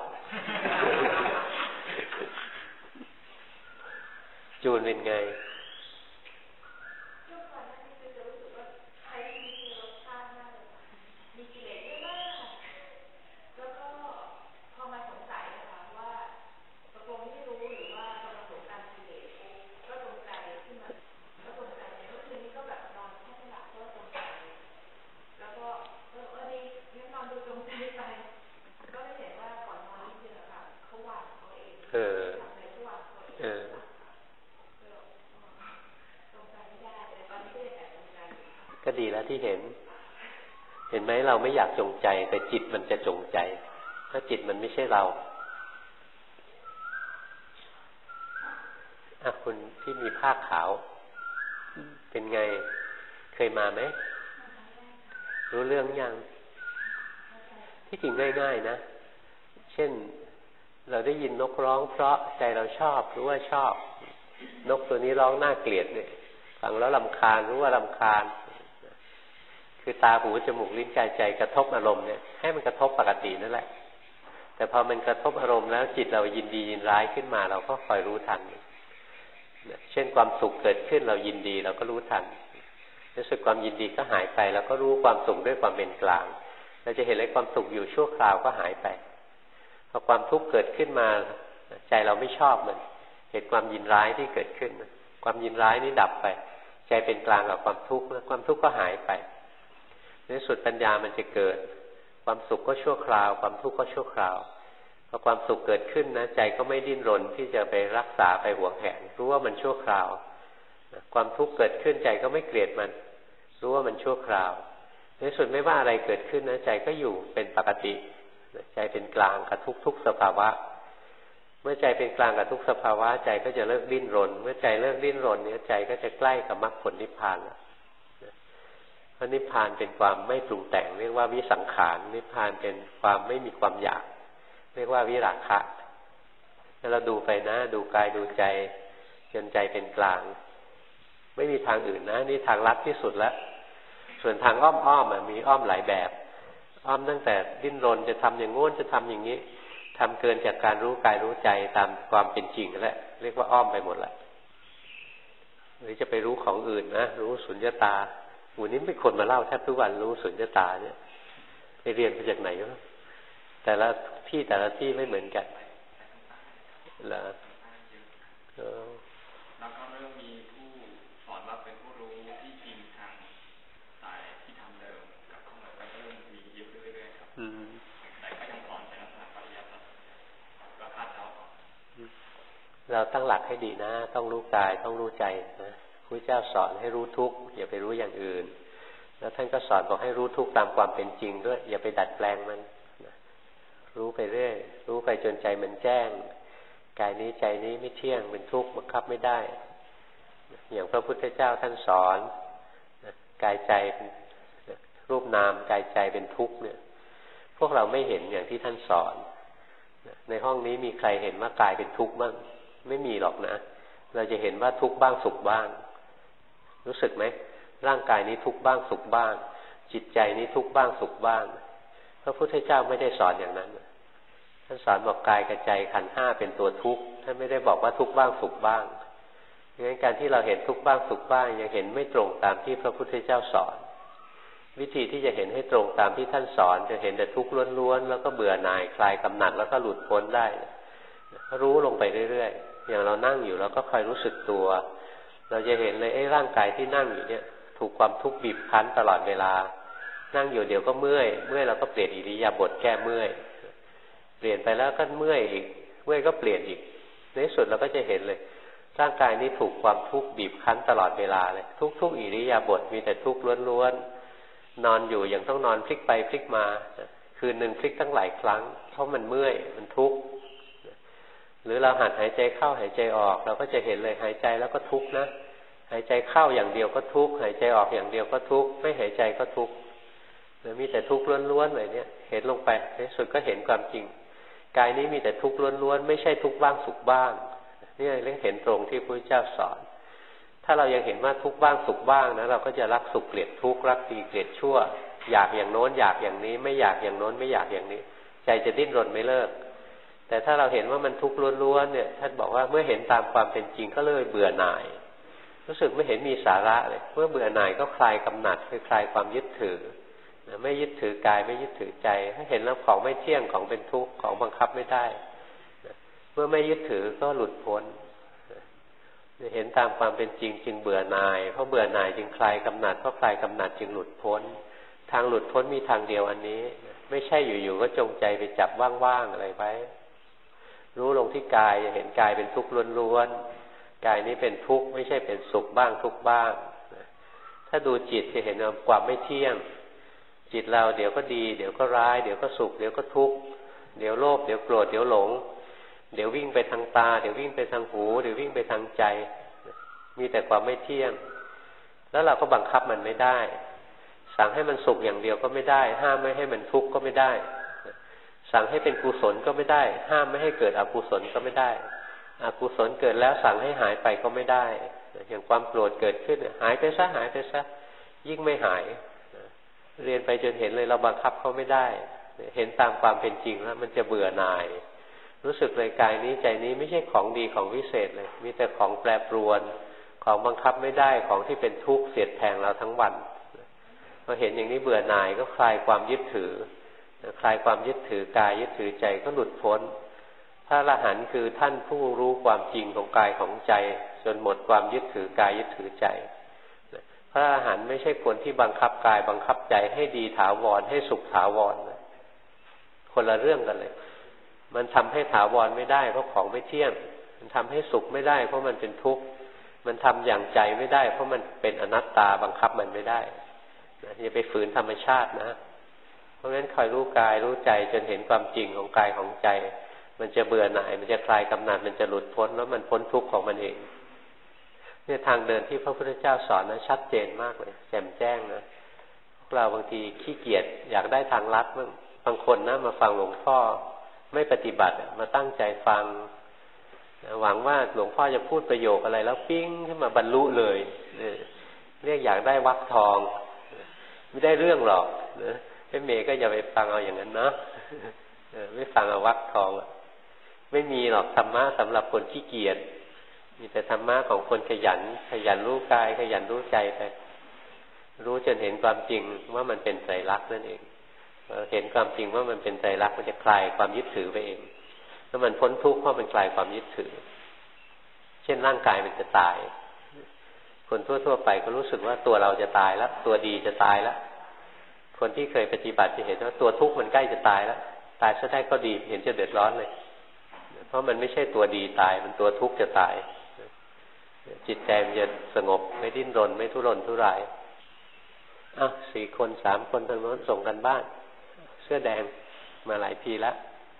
จูนเป็นไงก็ดีแล้วที่เห็นไหมเราไม่อยากจงใจแต่จิตมันจะจงใจถ้าจิตมันไม่ใช่เราคุณที่มีผ้าขาวเป็นไงเคยมาไหมรู้เรื่องยังที่จริงง่ายๆนะเช่นเราได้ยินนกร้องเพราะใจเราชอบรู้ว่าชอบนกตัวนี้ร้องน่าเกลียดเนี่ยฟังแล้วรำคาญรู้ว่ารำคาญคือตาหูจมูกลิ้นกายใจกระทบอารมณ์เนี่ยให้มันกระทบปกตินั่นแหละแต่พอมันกระทบอารมณ์แล้วจิตเรายินดียินร้ายขึ้นมาเราก็คอยรู้ทันเช่นความสุขเกิดขึ้นเรายินดีเราก็รู้ทันรู้สึกความยินดีก็หายไปเราก็รู้ความสุขด้วยความเป็นกลางเราจะเห็นเลยความสุขอยู่ชั่วคราวก็หายไปพอความทุกข์เกิดขึ้นมาใจเราไม่ชอบมันเห็นความยินร้ายที่เกิดขึ้นความยินร้ายนี่ดับไปใจเป็นกลางกับความทุกข์ความทุกข์ก็หายไปในสุดปัญญามันจะเกิดความสุขก็ชั่วคราวความทุกข์ก็ชั่วคราวพอความสุขเกิดขึ้นนะใจก็ไม่ดิ้นรนที่จะไปรักษาไปหวงแหนรู้ว่ามันชั่วคราวความทุกข์เกิดขึ้นใจก็ไม่เกลียดมันรู้ว่ามันชั่วคราวในสุดไม่ว่าอะไรเกิดขึ้นนะใจก็อยู่เป็นปกติใจเป็นกลางกับทุกสภาวะเมื่อใจเป็นกลางกับทุกสภาวะใจก็จะเลิกดิ้นรนเมื่อใจเลิกดิ้นรนเนี่ยใจก็จะใกล้กับมรรคผลนิพพานแล้วเพราะนิพพานเป็นความไม่ปรุงแต่งเรียกว่าวิสังขารนิพพานเป็นความไม่มีความอยากเรียกว่าวิราคะถ้าเราดูไปนะดูกายดูใจจนใจเป็นกลางไม่มีทางอื่นนะนี่ทางลัดที่สุดแล้วส่วนทางอ้อมมีอ้อมหลายแบบอ้อมตั้งแต่ดิ้นรนจะทำอย่างโน้นจะทำอย่างนี้ทำเกินจากการรู้กายรู้ใจตามความเป็นจริงแล้วเรียกว่าอ้อมไปหมดละหรือจะไปรู้ของอื่นนะรู้สุญญตาวันนี้เป็นคนมาเล่าแทบทุกวันรู้สุญญตาเนี่ยไปเรียนมาจากไหนวะแต่ละที่ไม่เหมือนกันแล้วก็เริ่มมีผู้สอนว่าเป็นผู้รู้ที่จริงทางสายที่ทำเดิมกับเข้ามาก็เริ่มมีเยอะเรื่อยๆครับแต่ก็ยังสอนเป็นลักษณะปริยัติก็คาดเดาเราตั้งหลักให้ดีนะต้องรู้กายต้องรู้ใจนะพระเจ้าสอนให้รู้ทุกข์อย่าไปรู้อย่างอื่นแล้วท่านก็สอนบอกให้รู้ทุกข์ตามความเป็นจริงด้วยอย่าไปดัดแปลงมันรู้ไปเรื่อยรู้ไปจนใจมันแจ้งกายนี้ใจนี้ไม่เที่ยงเป็นทุกข์บังคับไม่ได้อย่างพระพุทธเจ้าท่านสอนกายใจรูปนามกายใจเป็นทุกข์เนี่ยพวกเราไม่เห็นอย่างที่ท่านสอนในห้องนี้มีใครเห็นว่ากายเป็นทุกข์บ้างไม่มีหรอกนะเราจะเห็นว่าทุกข์บ้างสุขบ้างรู้สึกไหมร่างกายนี้ทุกข์บ้างสุขบ้างจิตใจนี้ทุกข์บ้างสุขบ้างพระพุทธเจ้าไม่ได้สอนอย่างนั้นท่านสอนบอกกายกับใจขันธ์ห้าเป็นตัวทุกข์ท่านไม่ได้บอกว่าทุกข์บ้างสุขบ้างงั้นการที่เราเห็นทุกข์บ้างสุขบ้างยังเห็นไม่ตรงตามที่พระพุทธเจ้าสอนวิธีที่จะเห็นให้ตรงตามที่ท่านสอนจะเห็นแต่ทุกข์ล้วนๆแล้วก็เบื่อหน่ายคลายกำหนัดแล้วก็หลุดพ้นได้รู้ลงไปเรื่อยๆอย่างเรานั่งอยู่เราก็คอยรู้สึกตัวเราจะเห็นเลยร่างกายที่นั่งอยู่เนี่ยถูกความทุกข์บีบคั้นตลอดเวลานั่งอยู่เดี๋ยวก็เมื่อยเราก็เปลี่ยนอิริยาบถแก้เมื่อยเปลี่ยนไปแล้วก็เมื่อยอีกเมื่อยก็เปลี่ยนอีกในสุดเราก็จะเห็นเลยร่างกายนี้ถูกความทุกข์บีบคั้นตลอดเวลาเลยทุกอิริยาบถมีแต่ทุกข์ล้วนๆนอนอยู่ยังต้องนอนพลิกไปพลิกมาคืนนึงพลิกตั้งหลายครั้งเพราะมันเมื่อยมันทุกข์หรือเราหัดหายใจเข้าหายใจออกเราก็จะเห็นเลยหายใจแล้วก็ทุกข์นะหายใจเข้าอย่างเดียวก็ทุกข์หายใจออกอย่างเดียวก็ทุกข์ไม่หายใจก็ทุกข์มีแต่ทุกข์ล้วนๆเลยเนี่ยเห็นลงไปในสุดก็เห็นความจริงกายนี้มีแต่ทุกข์ล้วนๆไม่ใช่ทุกข์บ้างสุขบ้างนี่เรียกเห็นตรงที่พระพุทธเจ้าสอนถ้าเรายังเห็นว่าทุกข์บ้างสุขบ้างนะเราก็จะรักสุขเกลียดทุกข์รักดีเกลียดชั่วอยากอย่างโน้นอยากอย่างนี้ไม่อยากอย่างโน้นไม่อยากอย่างนี้ใจจะดิ้นรนไม่เลิกแต่ถ้าเราเห็นว่ามันทุกข์ล้วนๆเนี่ยท่านบอกว่าเมื่อเห็นตามความเป็นจริงก็เลยเบื่อหน่ายรู้สึกไม่เห็นมีสาระเลยเมื่อเบื่อหน่ายก็คลายกำหนัดคือคลายความยึดถือไม่ยึดถือกายไม่ยึดถือใจถ้าเห็นแล้วของไม่เที่ยงของเป็นทุกข์ของบังคับไม่ได้เมื่อไม่ยึดถือก็หลุดพ้นเห็นตามความเป็นจริงจึงเบื่อหน่ายเพราะเบื่อหน่ายจึงคลายกำหนัดเพราะคลายกำหนัดจึงหลุดพ้นทางหลุดพ้นมีทางเดียวอันนี้ไม่ใช่อยู่ๆก็จงใจไปจับว่างๆอะไรไว้รู้ลงที่กายจะเห็นกายเป็นทุกข์ล้วนๆกายนี้เป็นทุกข์ไม่ใช่เป็นสุขบ้างทุกข์บ้างถ้าดูจิตจะเห็นความไม่เที่ยงจิตเราเดี๋ยวก็ดีเดี๋ยวก็ร้ายเดี๋ยวก็สุขเดี๋ยวก็ทุกข์เดี๋ยวโลภเดี๋ยวโกรธเดี๋ยวหลงเดี๋ยววิ่งไปทางตาเดี๋ยววิ่งไปทางหูเดี๋ยววิ่งไปทางใจมีแต่ความไม่เที่ยงแล้วเราก็บังคับมันไม่ได้สั่งให้มันสุขอย่างเดียวก็ไม่ได้ห้ามไม่ให้มันทุกข์ก็ไม่ได้สั่งให้เป็นกุศลก็ไม่ได้ห้ามไม่ให้เกิดอกุศลก็ไม่ได้อกุศลเกิดแล้วสั่งให้หายไปก็ไม่ได้อย่างความโกรธเกิดขึ้นหายไปซะยิ่งไม่หายเรียนไปจนเห็นเลยเราบังคับเขาไม่ได้เห็นตามความเป็นจริงแล้วมันจะเบื่อหน่ายรู้สึกเลยกายนี้ใจนี้ไม่ใช่ของดีของวิเศษเลยมีแต่ของแปรปรวนของบังคับไม่ได้ของที่เป็นทุกข์เสียดแทงเราทั้งวันพอเห็นอย่างนี้เบื่อหน่ายก็คลายความยึดถือคลายความยึดถือกายยึดถือใจก็หลุดพ้นพระอรหันต์คือท่านผู้รู้ความจริงของกายของใจจนหมดความยึดถือกายยึดถือใจพระอรหันต์ไม่ใช่คนที่บังคับกายบังคับใจให้ดีถาวรให้สุขถาวรคนละเรื่องกันเลยมันทำให้ถาวรไม่ได้เพราะของไม่เที่ยงมันทำให้สุขไม่ได้เพราะมันเป็นทุกข์มันทำอย่างใจไม่ได้เพราะมันเป็นอนัตตาบังคับมันไม่ได้อย่าไปฝืนธรรมชาตินะเพราะฉะนั้นคอยรู้กายรู้ใจจนเห็นความจริงของกายของใจมันจะเบื่อหน่ายมันจะคลายกำหนัดมันจะหลุดพ้นแล้วมันพ้นทุกข์ของมันเองเนี่ยทางเดินที่พระพุทธเจ้าสอนนะชัดเจนมากเลยแจ่มแจ้งนะพวกเราบางทีขี้เกียจอยากได้ทางลัดบางคนนะมาฟังหลวงพ่อไม่ปฏิบัติมาตั้งใจฟังหวังว่าหลวงพ่อจะพูดประโยคอะไรแล้วปิ้งขึ้นมาบรรลุเลยเรียกอยากได้วรรคทองไม่ได้เรื่องหรอกนะพี่เมย์ก็อย่าไปฟังเอาอย่างนั้นนะไม่ฟังเอาวรรคทองไม่มีหรอกธรรมะสำหรับคนขี้เกียจมีแต่ธรรมะของคนขยันรู้กายขยันรู้ใจไปรู้จนเห็นความจริงว่ามันเป็นไตรลักษณ์นั่นเองเห็นความจริงว่ามันเป็นไตรลักษณ์มันจะคลายความยึดถือไปเองแล้วมันพ้นทุกข์เพราะมันคลายความยึดถือเช่นร่างกายมันจะตายคนทั่วๆไปก็รู้สึกว่าตัวเราจะตายแล้วตัวดีจะตายแล้วคนที่เคยปฏิบัติจะเห็นว่าตัวทุกข์มันใกล้จะตายแล้วตายซะได้ก็ดีเห็นจะเดือดร้อนเลยเพราะมันไม่ใช่ตัวดีตายมันตัวทุกข์จะตายจิตใจมันจะสงบไม่ดิ้นรนไม่ทุรนทุราย4 คน 3 คนทางโน้นส่งกันบ้านเสื้อแดงมาหลายทีแล้ว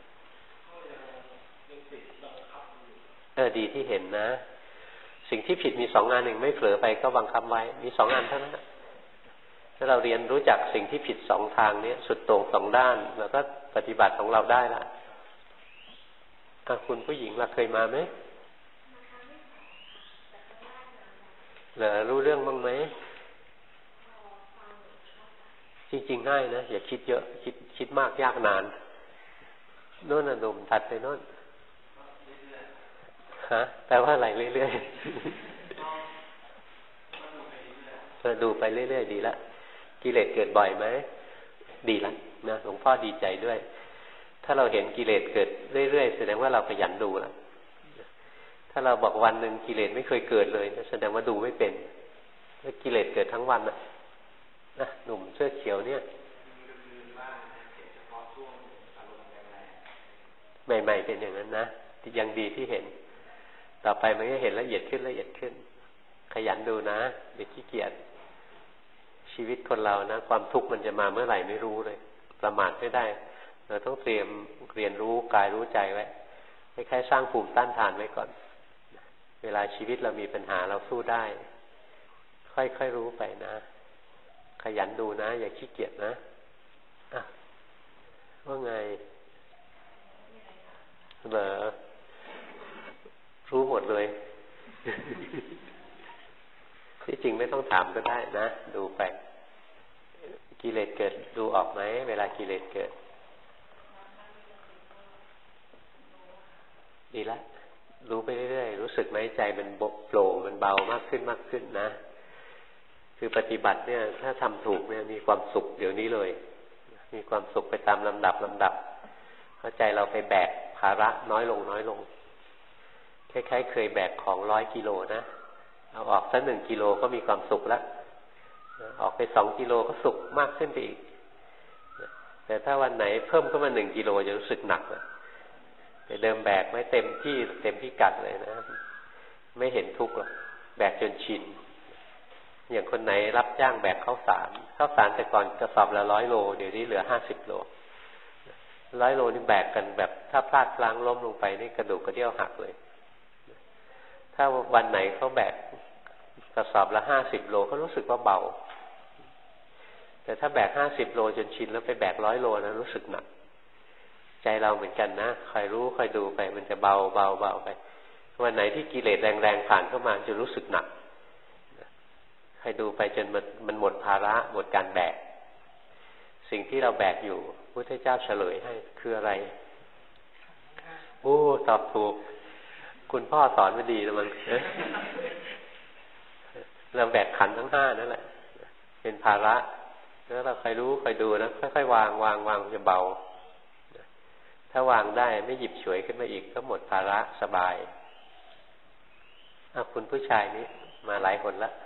ดีที่เห็นนะสิ่งที่ผิดมี2 งานหนึ่งไม่เผลอไปก็บังคับไว้มี2 งานเท่านั้นถ้าเราเรียนรู้จักสิ่งที่ผิด2 ทางนี้สุดโต่ง2 ด้านแล้วก็ปฏิบัติของเราได้ละคุณผู้หญิงล่ะเคยมาไหมเหรอรู้เรื่องบ้างไหมจริงๆง่ายนะอย่าคิดเยอะคิดมากยากนานโน่นหนุ่มถัดไปโน่นแปลว่าอะไรเรื่อยๆดูไปเรื่อยๆดีละกิเลสเกิดบ่อยไหมดีละนะหลวงพ่อดีใจด้วยถ้าเราเห็นกิเลสเกิดเรื่อยๆแสดงว่าเราขยันดูละถ้าเราบอกวันหนึ่งกิเลสไม่เคยเกิดเลยแสดงว่าดูไม่เป็นแล้วกิเลสเกิดทั้งวันนะหนุ่มเสื้อเขียวเนี่ยใหม่ๆเป็นอย่างนั้นนะยังดีที่เห็นต่อไปมันก็เห็นละเอียดขึ้นขยันดูนะอย่าขี้เกียจชีวิตคนเรานะความทุกข์มันจะมาเมื่อไหร่ไม่รู้เลยประมาทไม่ได้เราต้องเตรียมเรียนรู้กายรู้ใจไว้คล้ายๆสร้างภูมิต้านทานไว้ก่อนเวลาชีวิตเรามีปัญหาเราสู้ได้ค่อยๆรู้ไปนะขยันดูนะอย่าขี้เกียจนะว่าไงเหรอรู้หมดเลยที่จริงไม่ต้องถามก็ได้นะดูไปกิเลสเกิดดูออกไหมเวลากิเลสเกิดดีละรู้ไปเรื่อยๆรู้สึกไหมใจมันโปร่งมันเบามากขึ้นนะคือปฏิบัติเนี่ยถ้าทำถูกเนี่ยมีความสุขเดี๋ยวนี้เลยมีความสุขไปตามลำดับเข้าใจเราไปแบกภาระน้อยลงคล้ายๆเคยแบกของ100 กิโลนะเอาออกสัก1 กิโลก็มีความสุขแล้วออกไป2 กิโลก็สุขมากขึ้นไปอีกแต่ถ้าวันไหนเพิ่มขึ้นมา1 กิโลจะรู้สึกหนักแต่เดิมแบกไม่เต็มที่เต็มพิกัดเลยนะไม่เห็นทุกข์หรอกแบกจนชินอย่างคนไหนรับจ้างแบกข้าวสารแต่ก่อนกระสอบละ100 โลเดี๋ยวนี้เหลือ50 โล100 โลนี่แบกกันแบบถ้าพลาดพลั้งล้มลงไปนี่กระดูกกระเดี่ยวหักเลยถ้าวันไหนเขาแบกกระสอบละ50 โลเขารู้สึกว่าเบาแต่ถ้าแบก50 โลจนชินแล้วไปแบก100 โลนะรู้สึกหนักใจเราเหมือนกันนะคอยรู้คอยดูไปมันจะเบาไปวันไหนที่กิเลสแรงๆผ่านเข้ามาจะรู้สึกหนักคอยดูไปจนมันหมดภาระหมดการแบกสิ่งที่เราแบกอยู่พุทธเจ้าเฉลยให้คืออะไรโอ้ตอบถูกคุณพ่อสอนมาดีนะมันเราแบกขันธ์ทั้ง5นั่นแหละเป็นภาระแล้วเราคอยรู้คอยดูนะค่อยๆวางจะเบาถ้าวางได้ไม่หยิบฉวยขึ้นมาอีกก็หมดภาระสบายคุณผู้ชายนี้มาหลายคนแล้ว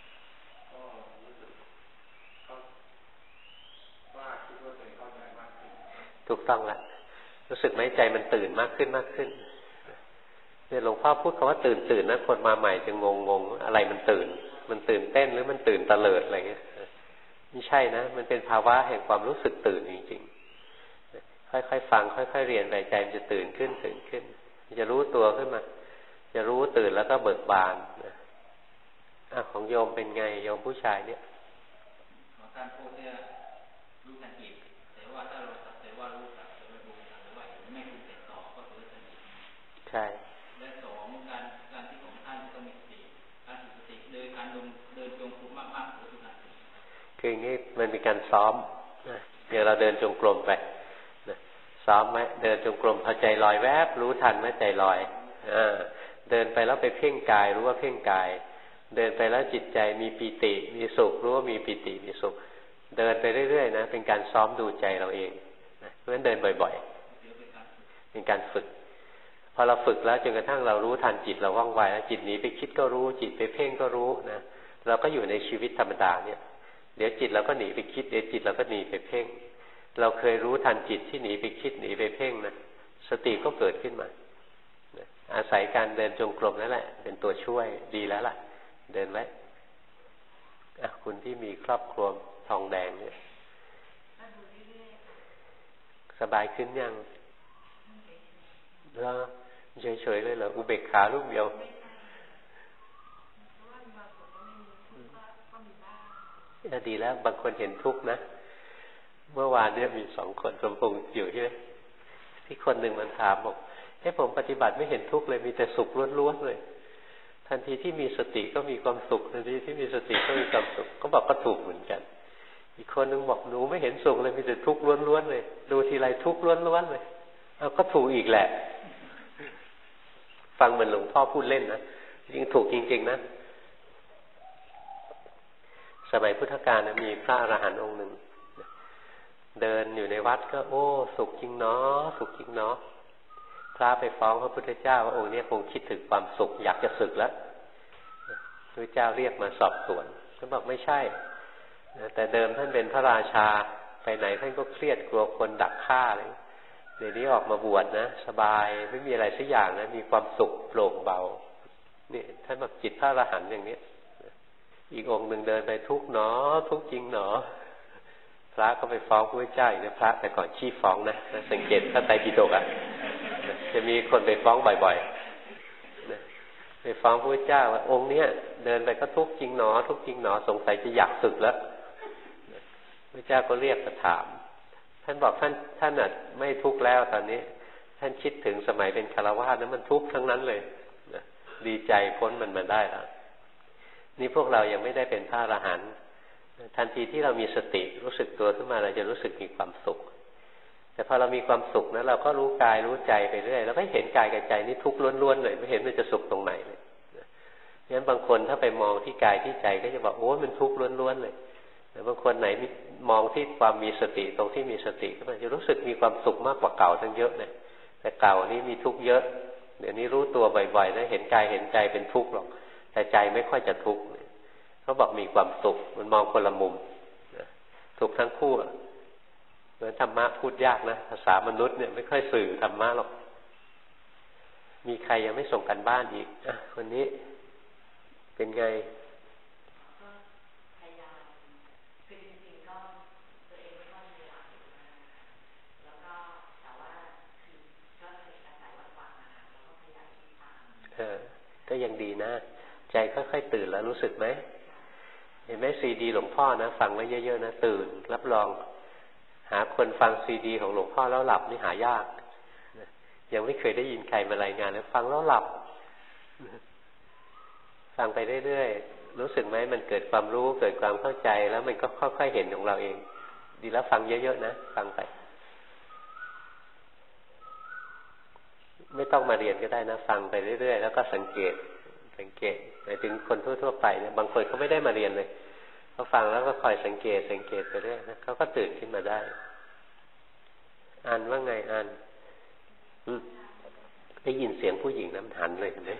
ถูกต้องละรู้สึกไหมใจมันตื่นมากขึ้นเนี่ยหลวงพ่อพูดคำว่าตื่นนะคนมาใหม่จะงงอะไรมันตื่นเต้นหรือมันตื่นตะเลิดอะไรเงี้ยไม่ใช่นะมันเป็นภาวะแห่งความรู้สึกตื่นจริงๆค่อยๆฟังค่อยๆเรียนไปใจมันจะตื่นขึ้นจะรู้ตัวขึ้นมาจะรู้ตื่นแล้วก็เบิกบานของโยมเป็นไงโยมผู้ชายเนี่ยการพูดเนี่ยรู้ทันทีแต่ว่าถ้าเราสักแต่ว่ารู้สักแต่ว่าดูสักแต่ว่าไม่รู้ติดต่อก็รู้ทันทีใช่และสองการที่ของท่านต้องมีสติการฝึกสติโดยการเดินจงกรมมากๆรู้ทันทีคืออย่างนี้มันเป็นการซ้อมอย่างเราเดินจงกรมไปซ้อมไหมเดินจงกรมพอใจลอยแวบรู้ทันไหมใจลอยเดินไปแล้วไปเพ่งกายรู้ว่าเพ่งกายเดินไปแล้วจิตใจมีปีติมีสุขรู้ว่ามีปีติมีสุขเดินไปเรื่อยๆนะเป็นการซ้อมดูใจเราเองเพราะฉะนั้นเดินบ่อยๆเป็นการฝึกพอเราฝึกแล้วจนกระทั่งเรารู้ทันจิตเราว่องไวแล้วจิตหนีไปคิดก็รู้จิตไปเพ่งก็รู้นะเราก็อยู่ในชีวิตธรรมดาเนี่ยเดี๋ยวจิตเราก็หนีไปคิดเดี๋ยวจิตเราก็หนีไปเพ่งเราเคยรู้ทันจิตที่หนีไปคิดหนีไปเพ่งนะสติก็เกิดขึ้นมาอาศัยการเดินจงกรมนั่นแหละเป็นตัวช่วยดีแล้วล่ะเดินไว้คุณที่มีครอบครัวทองแดงเนี่ยสบายขึ้นยังแล้วเฉยๆเลยเหรออุเบกขาลูกเดียวดีแล้วบางคนเห็นทุกข์นะเมื่อวานเนี่ยมี2 คนสมพงษ์อยู่ใช่ไหมที่คนหนึ่งมันถามบอกผมปฏิบัติไม่เห็นทุกข์เลยมีแต่สุขล้วนๆเลยทันทีที่มีสติก็มีความสุขทันทีที่มีสติก็มีความสุขก็บอกก็ถูกเหมือนกันอีกคนนึงบอกหนูไม่เห็นสุขเลยมีแต่ทุกข์ล้วนๆเลยดูทีไรทุกข์ล้วนๆเลยก็ถูกอีกแหละฟังเหมือนหลวงพ่อพูดเล่นนะจริงถูกจริงๆนะสมัยพุทธกาลนะมีพระอรหันต์องค์หนึ่งเดินอยู่ในวัดก็โอ้สุขจริงเนาะสุขจริงเนาะพระไปฟ้องพระพุทธเจ้าว่าองค์นี้คงคิดถึงความสุขอยากจะสึกแล้วพระเจ้าเรียกมาสอบสวนท่านบอกไม่ใช่แต่เดิมท่านเป็นพระราชาไปไหนท่านก็เครียดกลัวคนดักฆ่าเลยเดี๋ยวนี้ออกมาบวชนะสบายไม่มีอะไรสักอย่างนะมีความสุขโปร่งเบานี่ท่านบอกจิตพระอรหันต์อย่างนี้อีกองค์หนึ่งเดินไปทุกข์หนอทุกข์จริงหนอพระก็ไปฟ้องพระเจ้าอีกนะพระแต่ก่อนขี้ฟ้องนะสังเกตพระไตรปิฎกจะมีคนไปฟ้องบ่อยๆไปฟ้องพระเจ้าว่าองค์เนี้ยเดินไปก็ทุกข์จริงหนอทุกข์จริงหนอสงสัยจะอยากสึกแล้วพระเจ้าก็เรียกมาถามท่านบอกท่านไม่ทุกข์แล้วตอนนี้ท่านคิดถึงสมัยเป็นฆราวาสนั้นมันทุกข์ทั้งนั้นเลยดีใจพ้นมันมาได้แล้วนี่พวกเรายังไม่ได้เป็นพระอรหันต์ทันทีที่เรามีสติรู้สึกตัวขึ้นมาเราจะรู้สึกมีความสุขแต่พอเรามีความสุขนะเราก็รู้กายรู้ใจไปเรื่อยแล้วก็เห็นกายกับใจนี่ทุกข์ล้วนๆเลยไม่เห็นมันจะสุขตรงไหนเลยงั้นบางคนถ้าไปมองที่กายที่ใจก็จะบอกโอ้มันทุกข์ล้วนๆเลยแต่บางคนไหนมองที่ความมีสติตรงที่มีสติก็จะรู้สึกมีความสุขมากกว่าเก่าทั้งเยอะเลยแต่เก่านี้มีทุกข์เยอะเดี๋ยวนี้รู้ตัวบ่อยๆนะเห็นกายเห็นใจเป็นทุกข์หรอกแต่ใจไม่ค่อยจะทุกข์เขาบอกมีความสุขมันมองคนละมุมทุกทั้งคู่เหมือนธรรมะพูดยากนะภาษามนุษย์เนี่ยไม่ค่อยสื่อธรรมะหรอกมีใครยังไม่ส่งกันบ้านอีกคนนี้เป็นไงก็ยังดีนะใจค่อยๆตื่นแล้วรู้สึกไหมเห็นไหมซีดีหลวงพ่อนะฟังไว้เยอะๆนะตื่นรับรองหาคนฟังซีดีของหลวงพ่อแล้วหลับนี่หายากยังไม่เคยได้ยินใครมารายงานแล้วฟังแล้วหลับฟังไปเรื่อยๆรู้สึกไหมมันเกิดความรู้เกิดความเข้าใจแล้วมันก็ค่อยๆเห็นของเราเองดีแล้วฟังเยอะๆนะฟังไปไม่ต้องมาเรียนก็ได้นะฟังไปเรื่อยๆแล้วก็สังเกตหมายถึงคนทั่วๆไปเนี่ยบางคนเขาไม่ได้มาเรียนเลยเขาฟังแล้วก็คอยสังเกตไปเรื่อยนะเขาก็ตื่นขึ้นมาได้อ่านว่าไงอ่านได้ยินเสียงผู้หญิงน้ำหันเลยเห็นไหม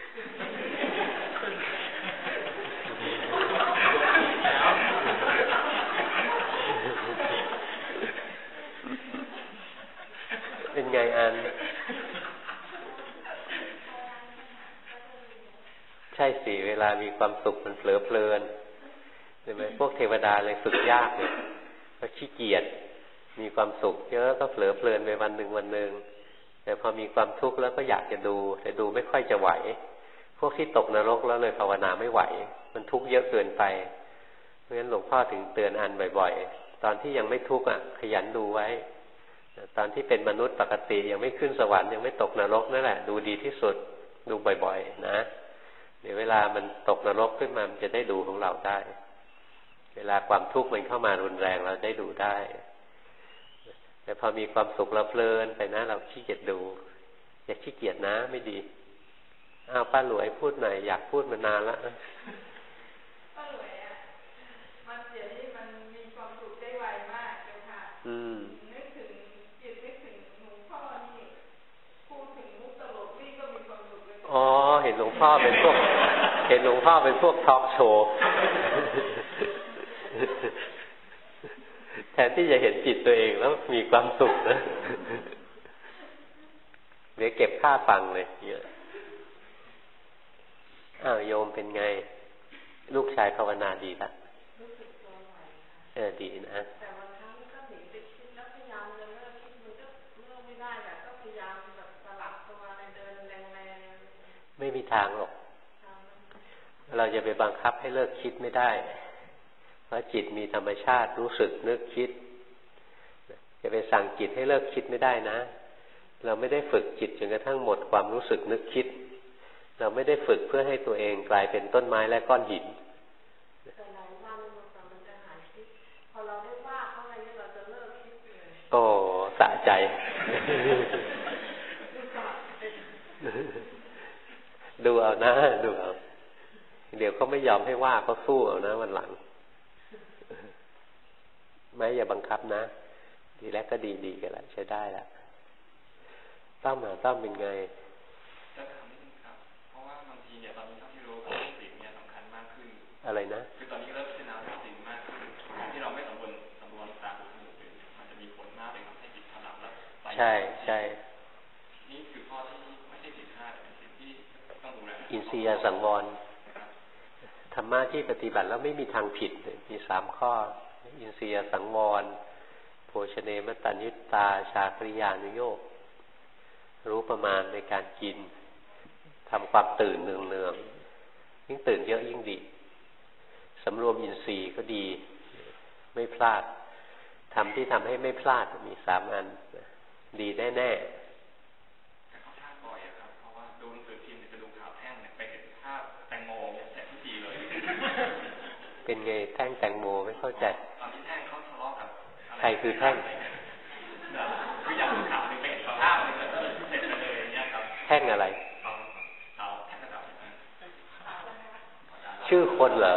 เป็นไงอ่านใช่สิเวลามีความสุขมันเผลอเพลินเห็นไหมพวกเทวดาเลยฝึกยากเนี่ยก็ขี้เกียจมีความสุขเยอะก็เผลอเพลินไปวันหนึ่งแต่พอมีความทุกข์แล้วก็อยากจะดูแต่ดูไม่ค่อยจะไหวพวกที่ตกนรกแล้วเลยภาวนาไม่ไหวมันทุกข์เยอะเกินไปเพราะฉะนั้นหลวงพ่อถึงเตือนอันบ่อยๆตอนที่ยังไม่ทุกข์ขยันดูไว้ตอนที่เป็นมนุษย์ปกติยังไม่ขึ้นสวรรค์ยังไม่ตกนรกนั่นแหละดูดีที่สุดดูบ่อยๆนะเดี๋ยวเวลามันตกนรกขึ้นมามันจะได้ดูของเราได้เวลาความทุกข์มันเข้ามารุนแรงเราได้ดูได้แต่พอมีความสุขเราเพลินไปนะเราขี้เกียจดูอย่าขี้เกียจนะไม่ดีอ้าวป้าหลวยพูดหน่อยอยากพูดมานานแล้วป้าหลวยมันเดี๋ยวนี้มันมีความสุขได้ไวมากเจ้าค่ะนึกถึงจิตนึกถึงหลวงพ่อนี่พูดถึงมุกตลกนี่ก็มีความสุขเลยอ๋อเห็นหลวงพ่อเป็นพวกทอล์กโชว์แทนที่จะเห็นจิตตัวเองแล้วมีความสุขนะเดี๋ยวเก็บค่าฟังเลยเยอะโยมเป็นไงลูกชายภาวนาดีละดีนะแต่บางครั้งก็หนีไปคิดแล้วพยายามจะเลิกคิดมันก็เลิกไม่ได้แบบก็พยายามแบบสลับตัวอะไรเดินแรงๆไม่มีทางหรอกเราจะไปบังคับให้เลิกคิดไม่ได้เพราะจิตมีธรรมชาติรู้สึกนึกคิดจะไปสั่งจิตให้เลิกคิดไม่ได้นะเราไม่ได้ฝึกจิตจนกระทั่งหมดความรู้สึกนึกคิดเราไม่ได้ฝึกเพื่อให้ตัวเองกลายเป็นต้นไม้และก้อนหินพอเราได้ว่าเขาอะไรเราจะเลิกคิดเลยโอ้สะใจดูเอานะดูเอาเดี๋ยวเขาไม่ยอมให้ว่าเขาสู้เอานะวันหลังไม่อย่าบังคับนะทีแรกก็ดีกันละใช้ได้ละต้อมเป็นไงจะถามนิดนึงครับเพราะว่าบางทีเนี่ยตอนนี้เท่าที่รู้สิ่งเนี่ยสำคัญมากขึ้นอะไรนะคือตอนนี้เริ่มพิจารณาสิ่งมากขึ้นที่เราไม่สำรวจตาหูจมูกลิ้นมันจะมีผลมากเลยครับให้จิตถลำแล้วใช่นี่คือข้อที่ไม่ใช่ผิดพลาดเป็นสิ่งที่ต้องดูแลอินทรียสังวรธรรมะที่ปฏิบัติแล้วไม่มีทางผิดเลยมี3ข้ออินทรียสังวรโภชเนมตัญญุตาชาคริยานุโยครู้ประมาณในการกินทำความตื่นเนืองๆยิ่งตื่นเยอะยิ่งดีสำรวมอินทรีย์ก็ดีไม่พลาดทำที่ทำให้ไม่พลาดมี3 อันดีแน่ๆแต่เขาพลาดบ่อยครับเพราะว่าดูหนังสือพิมพ์จะดูข่าวแท่งเนี่ยไปเห็นภาพแตงโมเนี่ยแสบทุกทีเลยเป็นไงแท่งแตงโมไม่เข้าใจตอนที่แท่งเขาทะเลาะกับใครคือแท่งคืออย่างข่าวหนึ่งไปเห็นภาพหนึ่งแล้วเสร็จไปเลยเนี่ยครับแท่งอะไรชื่อคนเหรอ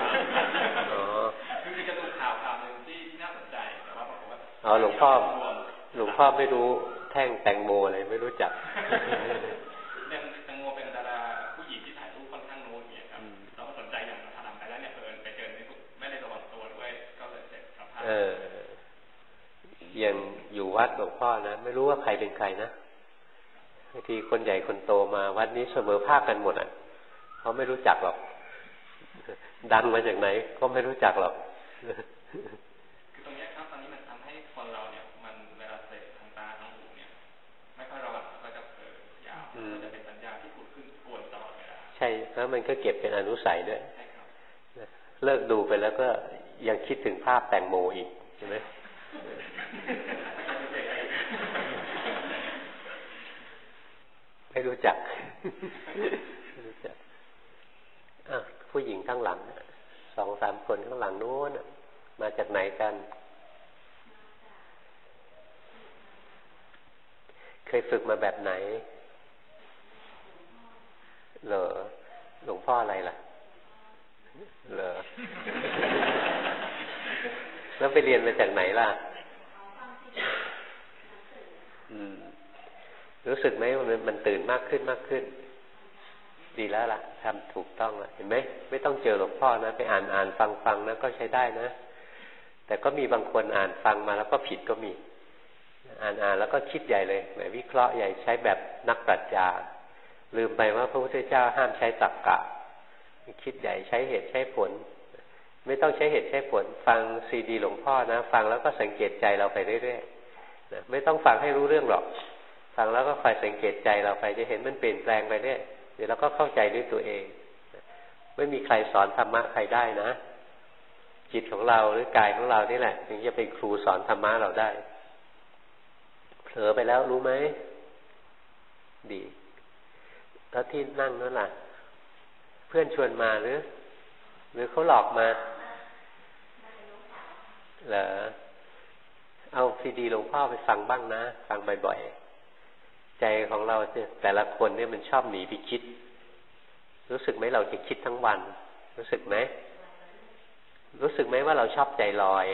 คือจะดูข่าวหนึ่งที่น่าสนใจแต่ว่าบอกว่าหลวงพ่อไม่รู้แท่งแตงโมอะไรไม่รู้จักแตงโมเป็นดาราผู้หญิงที่ถ่ายรูปค่อนข้างโน้ตเนี่ยครับเราก็สนใจอย่างทำไปแล้วเนี่ยไปเจอไม่ได้ระวังตัวด้วยก็เลยเสร็จกับภาพอย่างอยู่วัดหลวงพ่อนะไม่รู้ว่าใครเป็นใครนะบางทีคนใหญ่คนโตมาวัดนี้เสมอภาคกันหมดเขาไม่รู้จักหรอกดังมาจากไหนก็ไม่รู้จักหรอกคือตรงนี้ครับตอนนี้มันทำให้คนเราเนี่ยมันเวลาเสพทางตาทางหูเนี่ยไม่ค่อยระวังก็จะยาวก็จะเป็นสัญญาที่ผุดขึ้นกวนตลอดเวลาใช่แล้วมันก็เก็บเป็นอนุสัยด้วยเลิกดูไปแล้วก็ยังคิดถึงภาพแตงโมอีกใช่ไหมไม่รู้จักผู้หญิงข้างหลัง2-3 คนข้างหลังโน้นมาจากไหนกันเคยฝึกมาแบบไหนพ่ออะไรล่ะเหรอ แล้วไปเรียนมาจากไหนล่ะรู้สึกไหมว่ามันตื่นมากขึ้นมากขึ้นดีแล้วล่ะทำถูกต้องแล้วเห็นไหมไม่ต้องเจอหลวงพ่อนะไปอ่านฟังนะก็ใช้ได้นะแต่ก็มีบางคนอ่านฟังมาแล้วก็ผิดก็มีอ่านแล้วก็คิดใหญ่เลยแบบวิเคราะห์ใหญ่ใช้แบบนักปรัชญาลืมไปว่าพระพุทธเจ้าห้ามใช้ตรรกะคิดใหญ่ใช้เหตุใช้ผลไม่ต้องใช้เหตุใช้ผลฟังซีดีหลวงพ่อนะฟังแล้วก็สังเกตใจเราไปเรื่อยๆนะไม่ต้องฟังให้รู้เรื่องหรอกฟังแล้วก็คอยสังเกตใจเราไปจะเห็นมันเปลี่ยนแปลงไปเรื่อยเดี๋ยวเราก็เข้าใจด้วยตัวเองไม่มีใครสอนธรรมะใครได้นะจิตของเราหรือกายของเรานี่แหละถึงจะเป็นครูสอนธรรมะเราได้เผลอไปแล้วรู้ไหมดีแล้วที่นั่งนั่นล่ะเพื่อนชวนมาหรือเขาหลอกมาเหรอเอาซีดีหลวงพ่อไปฟังบ้างนะฟังบ่อยๆใจของเราเนี่ยแต่ละคนเนี่ยมันชอบหนีไปคิดรู้สึกไหมเราจะคิดทั้งวันรู้สึกไหมว่าเราชอบใจลอย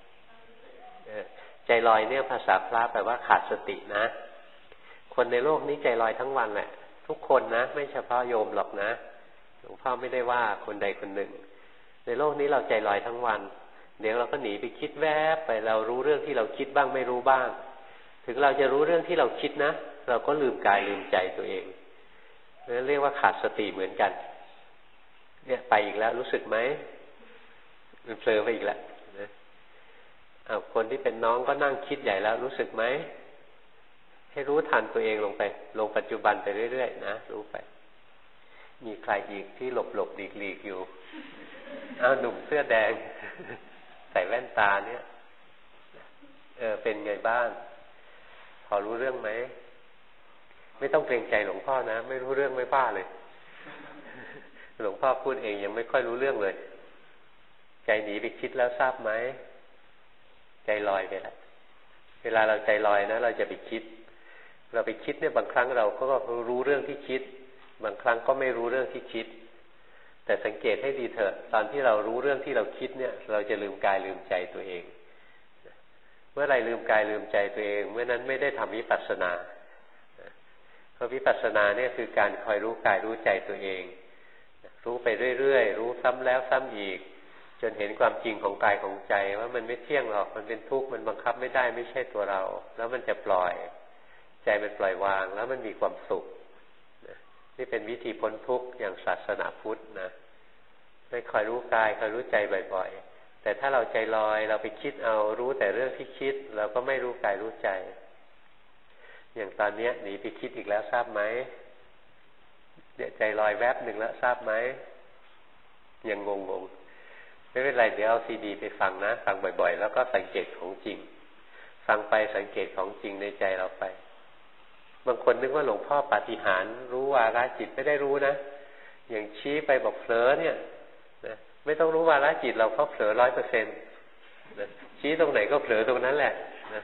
ใจลอยเนี่ยภาษาพระแปลว่าขาดสตินะคนในโลกนี้ใจลอยทั้งวันแหละทุกคนนะไม่เฉพาะโยมหรอกนะหลวงพ่อไม่ได้ว่าคนใดคนหนึ่งในโลกนี้เราใจลอยทั้งวันเดี๋ยวเราก็หนีไปคิดแวบไปเรารู้เรื่องที่เราคิดบ้างไม่รู้บ้างถึงเราจะรู้เรื่องที่เราคิดนะเราก็ลืมกายลืมใจตัวเองนั่นเรียกว่าขาดสติเหมือนกันเนี่ยไปอีกแล้วรู้สึกไหมมันเผลอไปอีกแล้วนะคนที่เป็นน้องก็นั่งคิดใหญ่แล้วรู้สึกไหมให้รู้ทันตัวเองลงไปลงปัจจุบันไปเรื่อยๆนะรู้ไปมีใครอีกที่หลบหลีกอยู่หนุ่มเสื้อแดงใส่แว่นตาเนี่ยเป็นไงบ้างพอรู้เรื่องไหมไม่ต้องเกรงใจหลวงพ่อนะไม่รู้เรื่องไม่บ้าเลยหลวงพ่อพูดเองยังไม่ค่อยรู้เรื่องเลยใจหนีไปคิดแล้วทราบไหมใจลอยไปแล้วเวลาเราใจลอยนะเราจะไปคิดเราไปคิดเนี่ยบางครั้งเราก็รู้เรื่องที่คิดบางครั้งก็ไม่รู้เรื่องที่คิดแต่สังเกตให้ดีเถอะตอนที่เรารู้เรื่องที่เราคิดเนี่ยเราจะลืมกายลืมใจตัวเองเมื่อไรลืมกายลืมใจตัวเองเมื่อนั้นไม่ได้ทำวิปัสสนาเพราะวิปัสสนาเนี่ยคือการคอยรู้กายรู้ใจตัวเองรู้ไปเรื่อยๆรู้ซ้ำแล้วซ้ำอีกจนเห็นความจริงของกายของใจว่ามันไม่เที่ยงหรอกมันเป็นทุกข์มันบังคับไม่ได้ไม่ใช่ตัวเราแล้วมันจะปล่อยใจมันปล่อยวางแล้วมันมีความสุขนี่เป็นวิธีพ้นทุกข์อย่างศาสนาพุทธนะไม่คอยรู้กายคอยรู้ใจบ่อยๆแต่ถ้าเราใจลอยเราไปคิดเอารู้แต่เรื่องที่คิดเราก็ไม่รู้กายรู้ใจอย่างตอนนี้หนีไปคิดอีกแล้วทราบไหมเดี๋ยวใจลอยแวบหนึ่งแล้วทราบไหมยังงงไม่เป็นไรเดี๋ยวเอาซีดีไปฟังนะฟังบ่อยๆแล้วก็สังเกตของจริงฟังไปสังเกตของจริงในใจเราไปบางคนนึกว่าหลวงพ่อปาฏิหาริย์รู้วาระจิตไม่ได้รู้นะอย่างชี้ไปบอกเผลอเนี่ยนะไม่ต้องรู้วาระจิตเราเขาเผลอ 100% นะชี้ตรงไหนก็เผลอตรงนั้นแหละนะ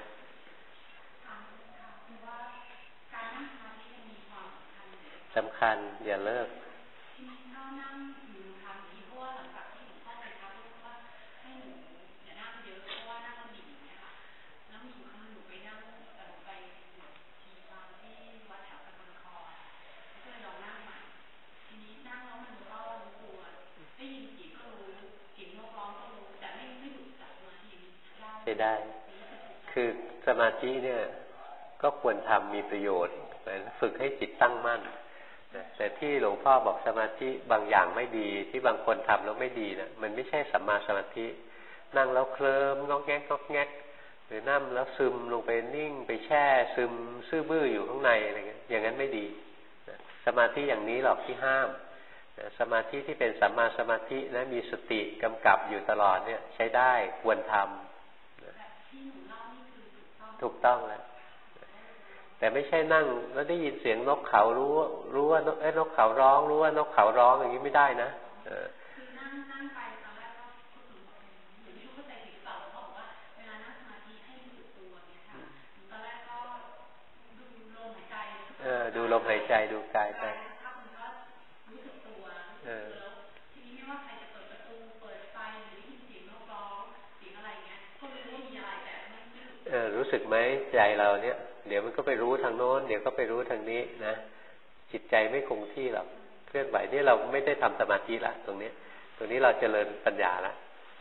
สำคัญอย่าเลิกได้คือสมาธิเนี่ยก็ควรทำมีประโยชน์ฝึกให้จิตตั้งมั่นแต่ที่หลวงพ่อบอกสมาธิบางอย่างไม่ดีที่บางคนทำแล้วไม่ดีนะมันไม่ใช่สัมมาสมาธินั่งแล้วเคลิ้มงอกแงกงอกแงกหรือนั่งแล้วซึมลงไปนิ่งไปแช่ซึมซื่อบื้ออยู่ข้างในอะไรเงี้ยอย่างนั้นไม่ดีสมาธิอย่างนี้หรอกที่ห้ามสมาธิที่เป็นสัมมาสมาธินะมีสติกำกับอยู่ตลอดเนี่ยใช้ได้ควรทำถูกต้องแล้วแต่ไม่ใช่นั่งแล้วได้ยินเสียงนกเขารู้ว่านกเขาร้องรู้ว่านกเขาร้องอย่างนี้ไม่ได้นะนั่งไปตอนแรกก็เหมือนที่เข้าใจผิดเปล่าเขาบอกว่าเวลานั่งสมาธิให้รู้สึกตัวเนี่ยค่ะตอนแรกก็ดูลมหายใจดูลมหายใจดูกายไปถ้ามันก็รู้สึกตัวรู้สึกไหมใจเราเนี่ยเดี๋ยวมันก็ไปรู้ทางโน้นเดี๋ยวก็ไปรู้ทางนี้นะจิตใจไม่คงที่หรอกเคลื่อนไหวนี่เราไม่ได้ทำสมาธิละตรงนี้เราเจริญปัญญาละ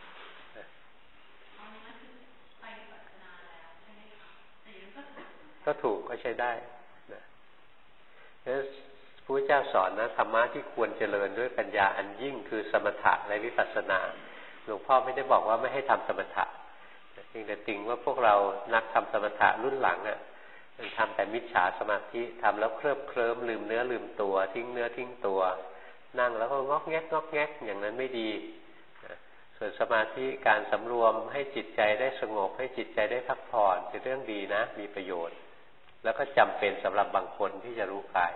ก็ถูกก็ใช้ได้นะแล้วพระพุทธเจ้าสอนนะธรรมะที่ควรเจริญด้วยปัญญาอันยิ่งคือสมถะและวิปัสสนาหลวงพ่อไม่ได้บอกว่าไม่ให้ทำสมถะจริงแต่ติงว่าพวกเรานักทำสมถะรุ่นหลังอ่ะมันทำแต่มิจฉาสมาธิทำแล้วเคลิ้มลืมเนื้อลืมตัวทิ้งเนื้อทิ้งตัวนั่งแล้วก็งอกแงกอย่างนั้นไม่ดีส่วนสมาธิการสำรวมให้จิตใจได้สงบให้จิตใจได้พักผ่อนเป็นเรื่องดีนะมีประโยชน์แล้วก็จำเป็นสำหรับบางคนที่จะรู้กาย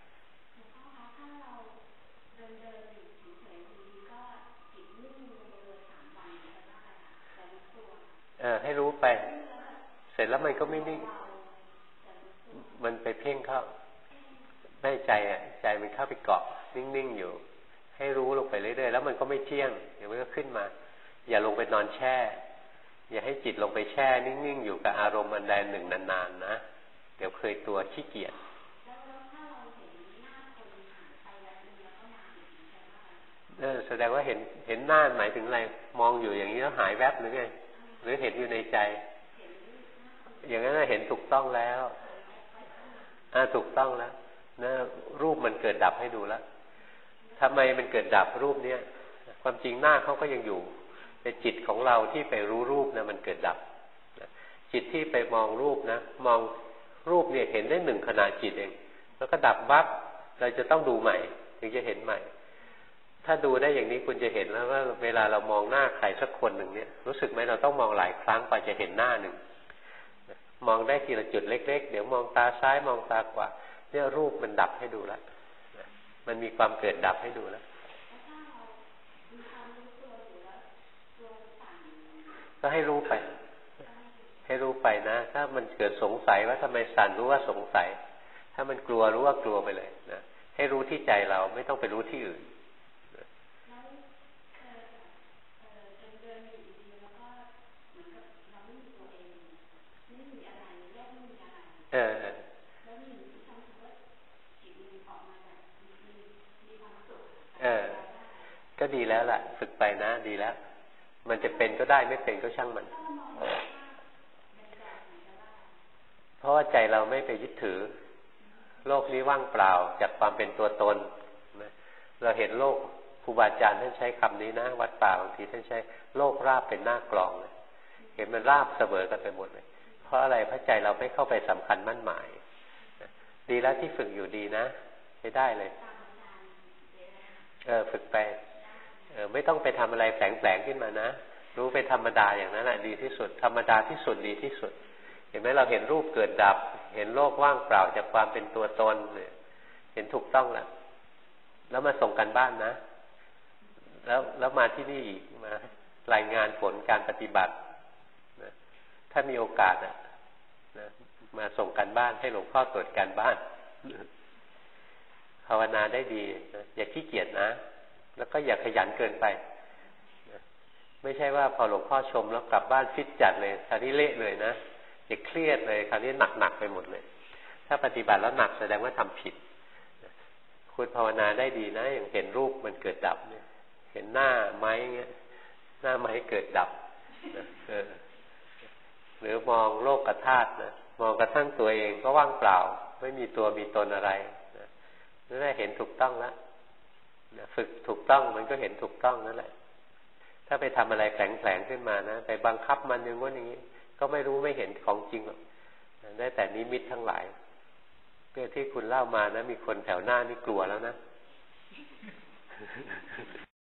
ให้รู้ไปเสร็จแล้วมันก็ไม่นิ่งมันไปเพ่งเข้าไม่ใจใจมันเข้าไปเกาะนิ่งๆอยู่ให้รู้ลงไปเรื่อยๆแล้วมันก็ไม่เที่ยงเดี๋ยวมันก็ขึ้นมาอย่าลงไปนอนแช่อย่าให้จิตลงไปแช่นิ่งๆอยู่กับอารมณ์อันใดหนึ่งนานๆนะเดี๋ยวเคยตัวขี้เกียจแสดงว่าเห็นหน้าหมายถึงอะไรมองอยู่อย่างนี้แล้วหายแวบหรือไงหรือเห็นอยู่ในใจอย่างนั้นเห็นถูกต้องแล้วถูกต้องแล้วนะรูปมันเกิดดับให้ดูแล้วทำไมมันเกิดดับรูปเนี้ยความจริงหน้าเขาก็ยังอยู่แต่จิตของเราที่ไปรู้รูปนะมันเกิดดับจิตที่ไปมองรูปนะมองรูปเนี่ยเห็นได้หนึ่งขณะจิตเองแล้วก็ดับวับเราจะต้องดูใหม่ถึงจะเห็นใหม่ถ้าดูได้อย่างนี้คุณจะเห็นแล้วว่าเวลาเรามองหน้าใครสักคนหนึ่งเนี่ยรู้สึกไหมเราต้องมองหลายครั้งกว่าจะเห็นหน้าหนึ่งมองได้ทีละจุดเล็กๆเดี๋ยวมองตาซ้ายมองตาขวาเนี่ยรูปมันดับให้ดูแล้วมันมีความเกิดดับให้ดูแล้วก็ให้รู้ไปนะถ้ามันเกิดสงสัยว่าทำไมสั่นรู้ว่าสงสัยถ้ามันกลัวรู้ว่ากลัวไปเลยนะให้รู้ที่ใจเราไม่ต้องไปรู้ที่อื่นก็ดีแล้วล่ะฝึกไปนะดีแล้วมันจะเป็นก็ได้ไม่เป็นก็ช่างมันเพราะว่าใจเราไม่ไปยึดถือโลกนี้ว่างเปล่าจากความเป็นตัวตนเราเห็นโลกครูบาอาจารย์ท่านใช้คำนี้นะวัดป่าบางทีท่านใช้โลกราบเป็นหน้ากลองเลยเห็นมันราบเสมอกันไปหมดเลยเพราะอะไรเพราะใจเราไม่เข้าไปสำคัญมั่นหมายดีแล้วที่ฝึกอยู่ดีนะใช้ได้เลยฝึกไปไม่ต้องไปทำอะไรแฝงขึ้นมานะรู้ไปธรรมดาอย่างนั้นแหละดีที่สุดธรรมดาที่สุดดีที่สุดเห็นไหมเราเห็นรูปเกิดดับเห็นโลกว่างเปล่าจากความเป็นตัวตนเนี่ยเห็นถูกต้องแล้วแล้วมาส่งกันบ้านนะแล้วมาที่นี่อีกมารายงานผลการปฏิบัตินะถ้ามีโอกาสนะมาส่งกันบ้านให้หลวงพ่อตรวจการบ้านภาวนาได้ดีนะอย่าขี้เกียจนะแล้วก็อย่าขยันเกินไปนะไม่ใช่ว่าพอหลวงพ่อชมแล้วกลับบ้านฟิตจัดเลยคราวนี้เละเลยนะอย่าเครียดเลยคราวนี้หนักไปหมดเลยถ้าปฏิบัติแล้วหนักแสดงว่าทำผิดคุณภาวนาได้ดีนะอย่างเห็นรูปมันเกิดดับเนี่ยเห็นหน้าไม้เงี้ยหน้าไม้เกิดดับนะหรือมองโลกธาตุนะมองกระทั่งตัวเองก็ว่างเปล่าไม่มีตัวมีตนอะไรนะนั่นแหละเห็นถูกต้องแล้วฝึกถูกต้องมันก็เห็นถูกต้องนั่นแหละถ้าไปทำอะไรแผลงขึ้นมานะไปบังคับมันอย่างงั้นอย่างนี้ก็ไม่รู้ไม่เห็นของจริงหรอกได้แต่นิมิตทั้งหลายเรื่องที่คุณเล่ามานะมีคนแถวหน้านี่กลัวแล้วนะ